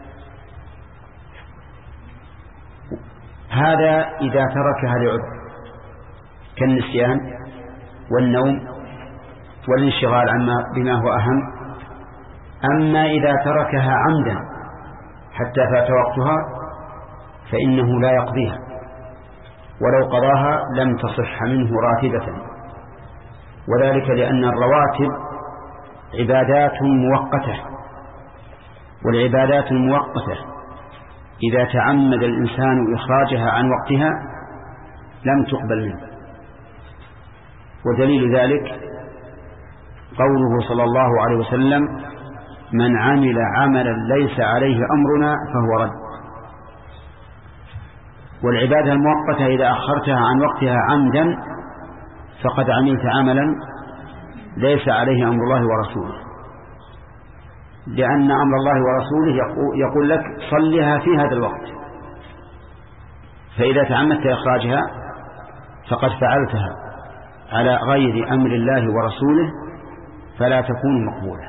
هذا إذا تركها لعذر كالنسيان والنوم والانشغال عما بما هو أهم. أما إذا تركها عمدا حتى فات وقتها فإنه لا يقضيها، ولو قضاها لم تصح منه راتبة، وذلك لأن الرواتب عبادات مؤقتة، والعبادات المؤقتة إذا تعمد الإنسان إخراجها عن وقتها لم تقبل منه. ودليل ذلك قوله صلى الله عليه وسلم: من عمل عملا ليس عليه أمرنا فهو رد. والعبادة المؤقتة إذا أخرتها عن وقتها عمدا فقد عملت عملا ليس عليه أمر الله ورسوله، لأن أمر الله ورسوله يقول لك صلها في هذا الوقت، فإذا تعمدت إخراجها فقد فعلتها على غير أمر الله ورسوله فلا تكون مقبولة.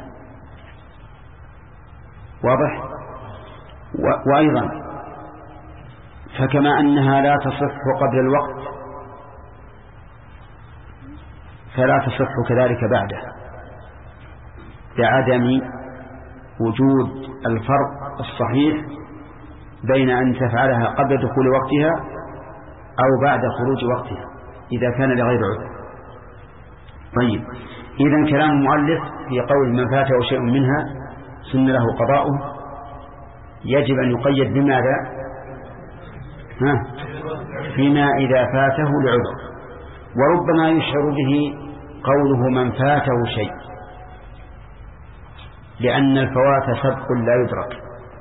واضح؟ وأيضا فكما أنها لا تصح قبل الوقت فلا تصح كذلك بعده لعدم وجود الفرق الصحيح بين أن تفعلها قبل دخول وقتها أو بعد خروج وقتها إذا كان لغير عذر. طيب، إذن كلام المؤلف في قول من فاته شيء منها سن له قضاؤه يجب أن يقيد بماذا؟ ها؟ فيما إذا فاته لعذر. وربما يشعر به قوله من فاته شيء لأن الفوات سبق لا يدرك،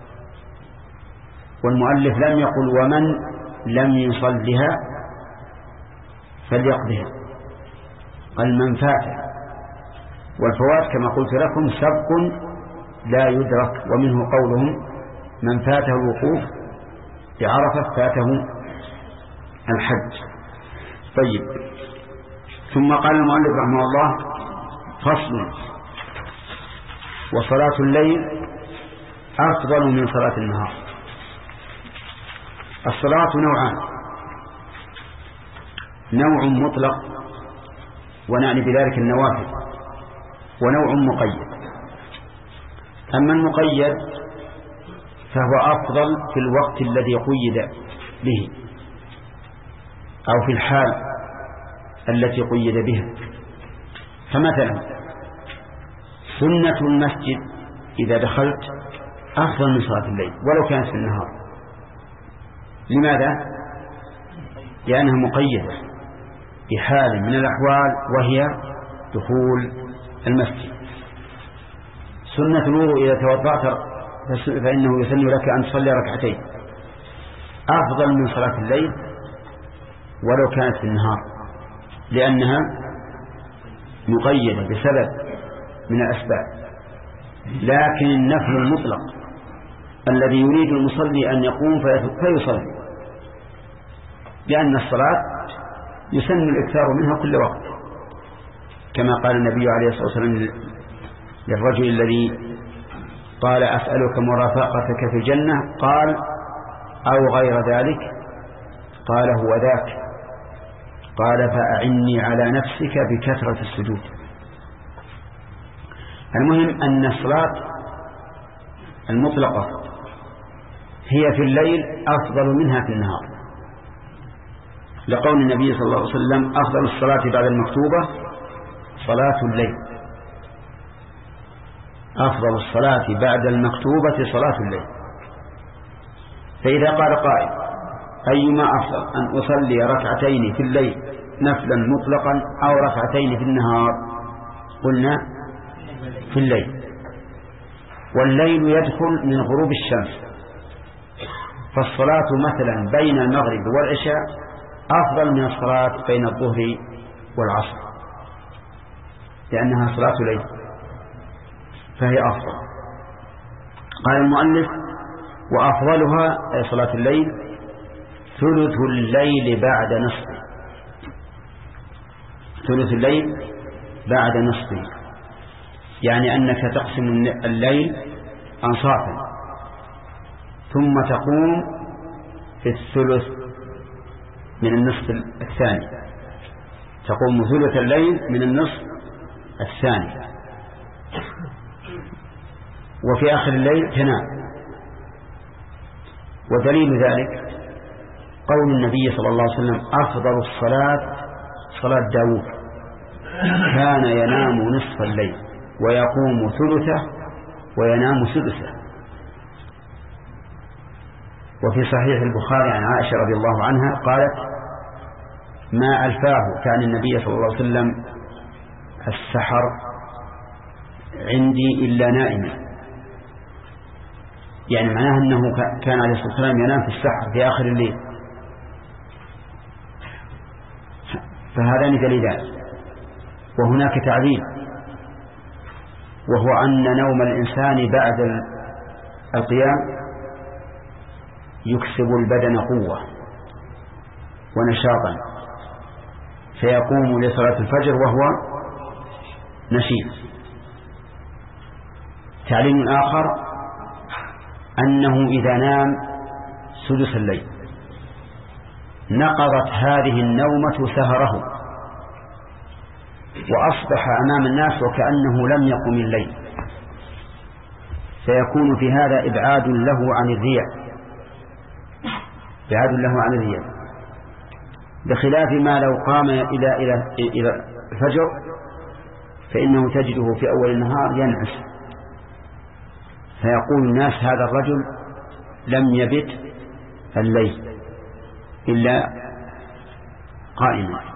والمؤلف لم يقل ومن لم يصلها فليقضها، قال من فاته، والفوات كما قلت لكم سبق لا يدرك، ومنه قولهم من فاته الوقوف بعرفة فاته الحج. طيب، ثم قال المؤلف رحمه الله فصل: وصلاة الليل أفضل من صلاة النهار. الصلاة نوعان: نوع مطلق ونعني بذلك النوافل، ونوع مقيد. أما المقيد فهو أفضل في الوقت الذي قيد به أو في الحال التي قيد بها. فمثلا سنة المسجد إذا دخلت أفضل من صلاة الليل ولو كانت في النهار. لماذا؟ لأنها مقيدة بحال من الأحوال وهي دخول المسجد. سنة الوضوء إذا توضأت فإنه يسن لك أن تصلي ركعتين أفضل من صلاة الليل ولو كانت في النهار، لأنها مقيدة بسبب من الأسباب. لكن النفل المطلق الذي يريد المصلي أن يقوم فيصلي، لأن الصلاة يسن الإكثار منها كل وقت، كما قال النبي عليه الصلاة والسلام للرجل الذي قال أسألك مرافقتك في الجنة، قال أو غير ذلك، قال هو ذاك، قال فأعني على نفسك بكثرة السجود. المهم أن الصلاة المطلقة هي في الليل أفضل منها في النهار، لقول النبي صلى الله عليه وسلم أفضل الصلاة بعد المكتوبة صلاة الليل. أفضل الصلاة بعد المكتوبة صلاة الليل. فإذا قال قائل أيما أفضل، أن أصلي ركعتين في الليل نفلا مطلقا أو ركعتين في النهار؟ قلنا في الليل، والليل يدخل من غروب الشمس، فالصلاة مثلا بين المغرب والعشاء أفضل من الصلاة بين الظهر والعصر، لأنها صلاة ليل فهي أفضل. قال المؤلف وأفضلها أي صلاة الليل ثلث الليل بعد نصفه. ثلث الليل بعد نصفه يعني أنك تقسم الليل أنصافا ثم تقوم في الثلث من النصف الثاني، تقوم ثلث الليل من النصف الثاني، وفي آخر الليل تنام. ودليل ذلك قول النبي صلى الله عليه وسلم أفضل الصلاة صلاة داود، كان ينام نصف الليل ويقوم ثلثه وينام سدسه. وفي صحيح البخاري عن عائشة رضي الله عنها قالت ما ألفاه كان النبي صلى الله عليه وسلم السحر عندي إلا نائما، يعني معناه أنه كان عليه الصلاة والسلام ينام في السحر في آخر الليل. فهذان دليلان. وهناك تعليل، وهو أن نوم الإنسان بعد القيام يكسب البدن قوة ونشاطا فيقوم لصلاة الفجر وهو نشيط. تعليم آخر أنه إذا نام سدس الليل نقضت هذه النومة سهره وأصبح أمام الناس وكأنه لم يقم الليل، فيكون في هذا إبعاد له عن الرياء إبعاد له عن الرياء بخلاف ما لو قام إلى إلى إلى الفجر فإنه تجده في أول النهار ينعس، فيقول الناس هذا الرجل لم يبت الليل إلا قائما.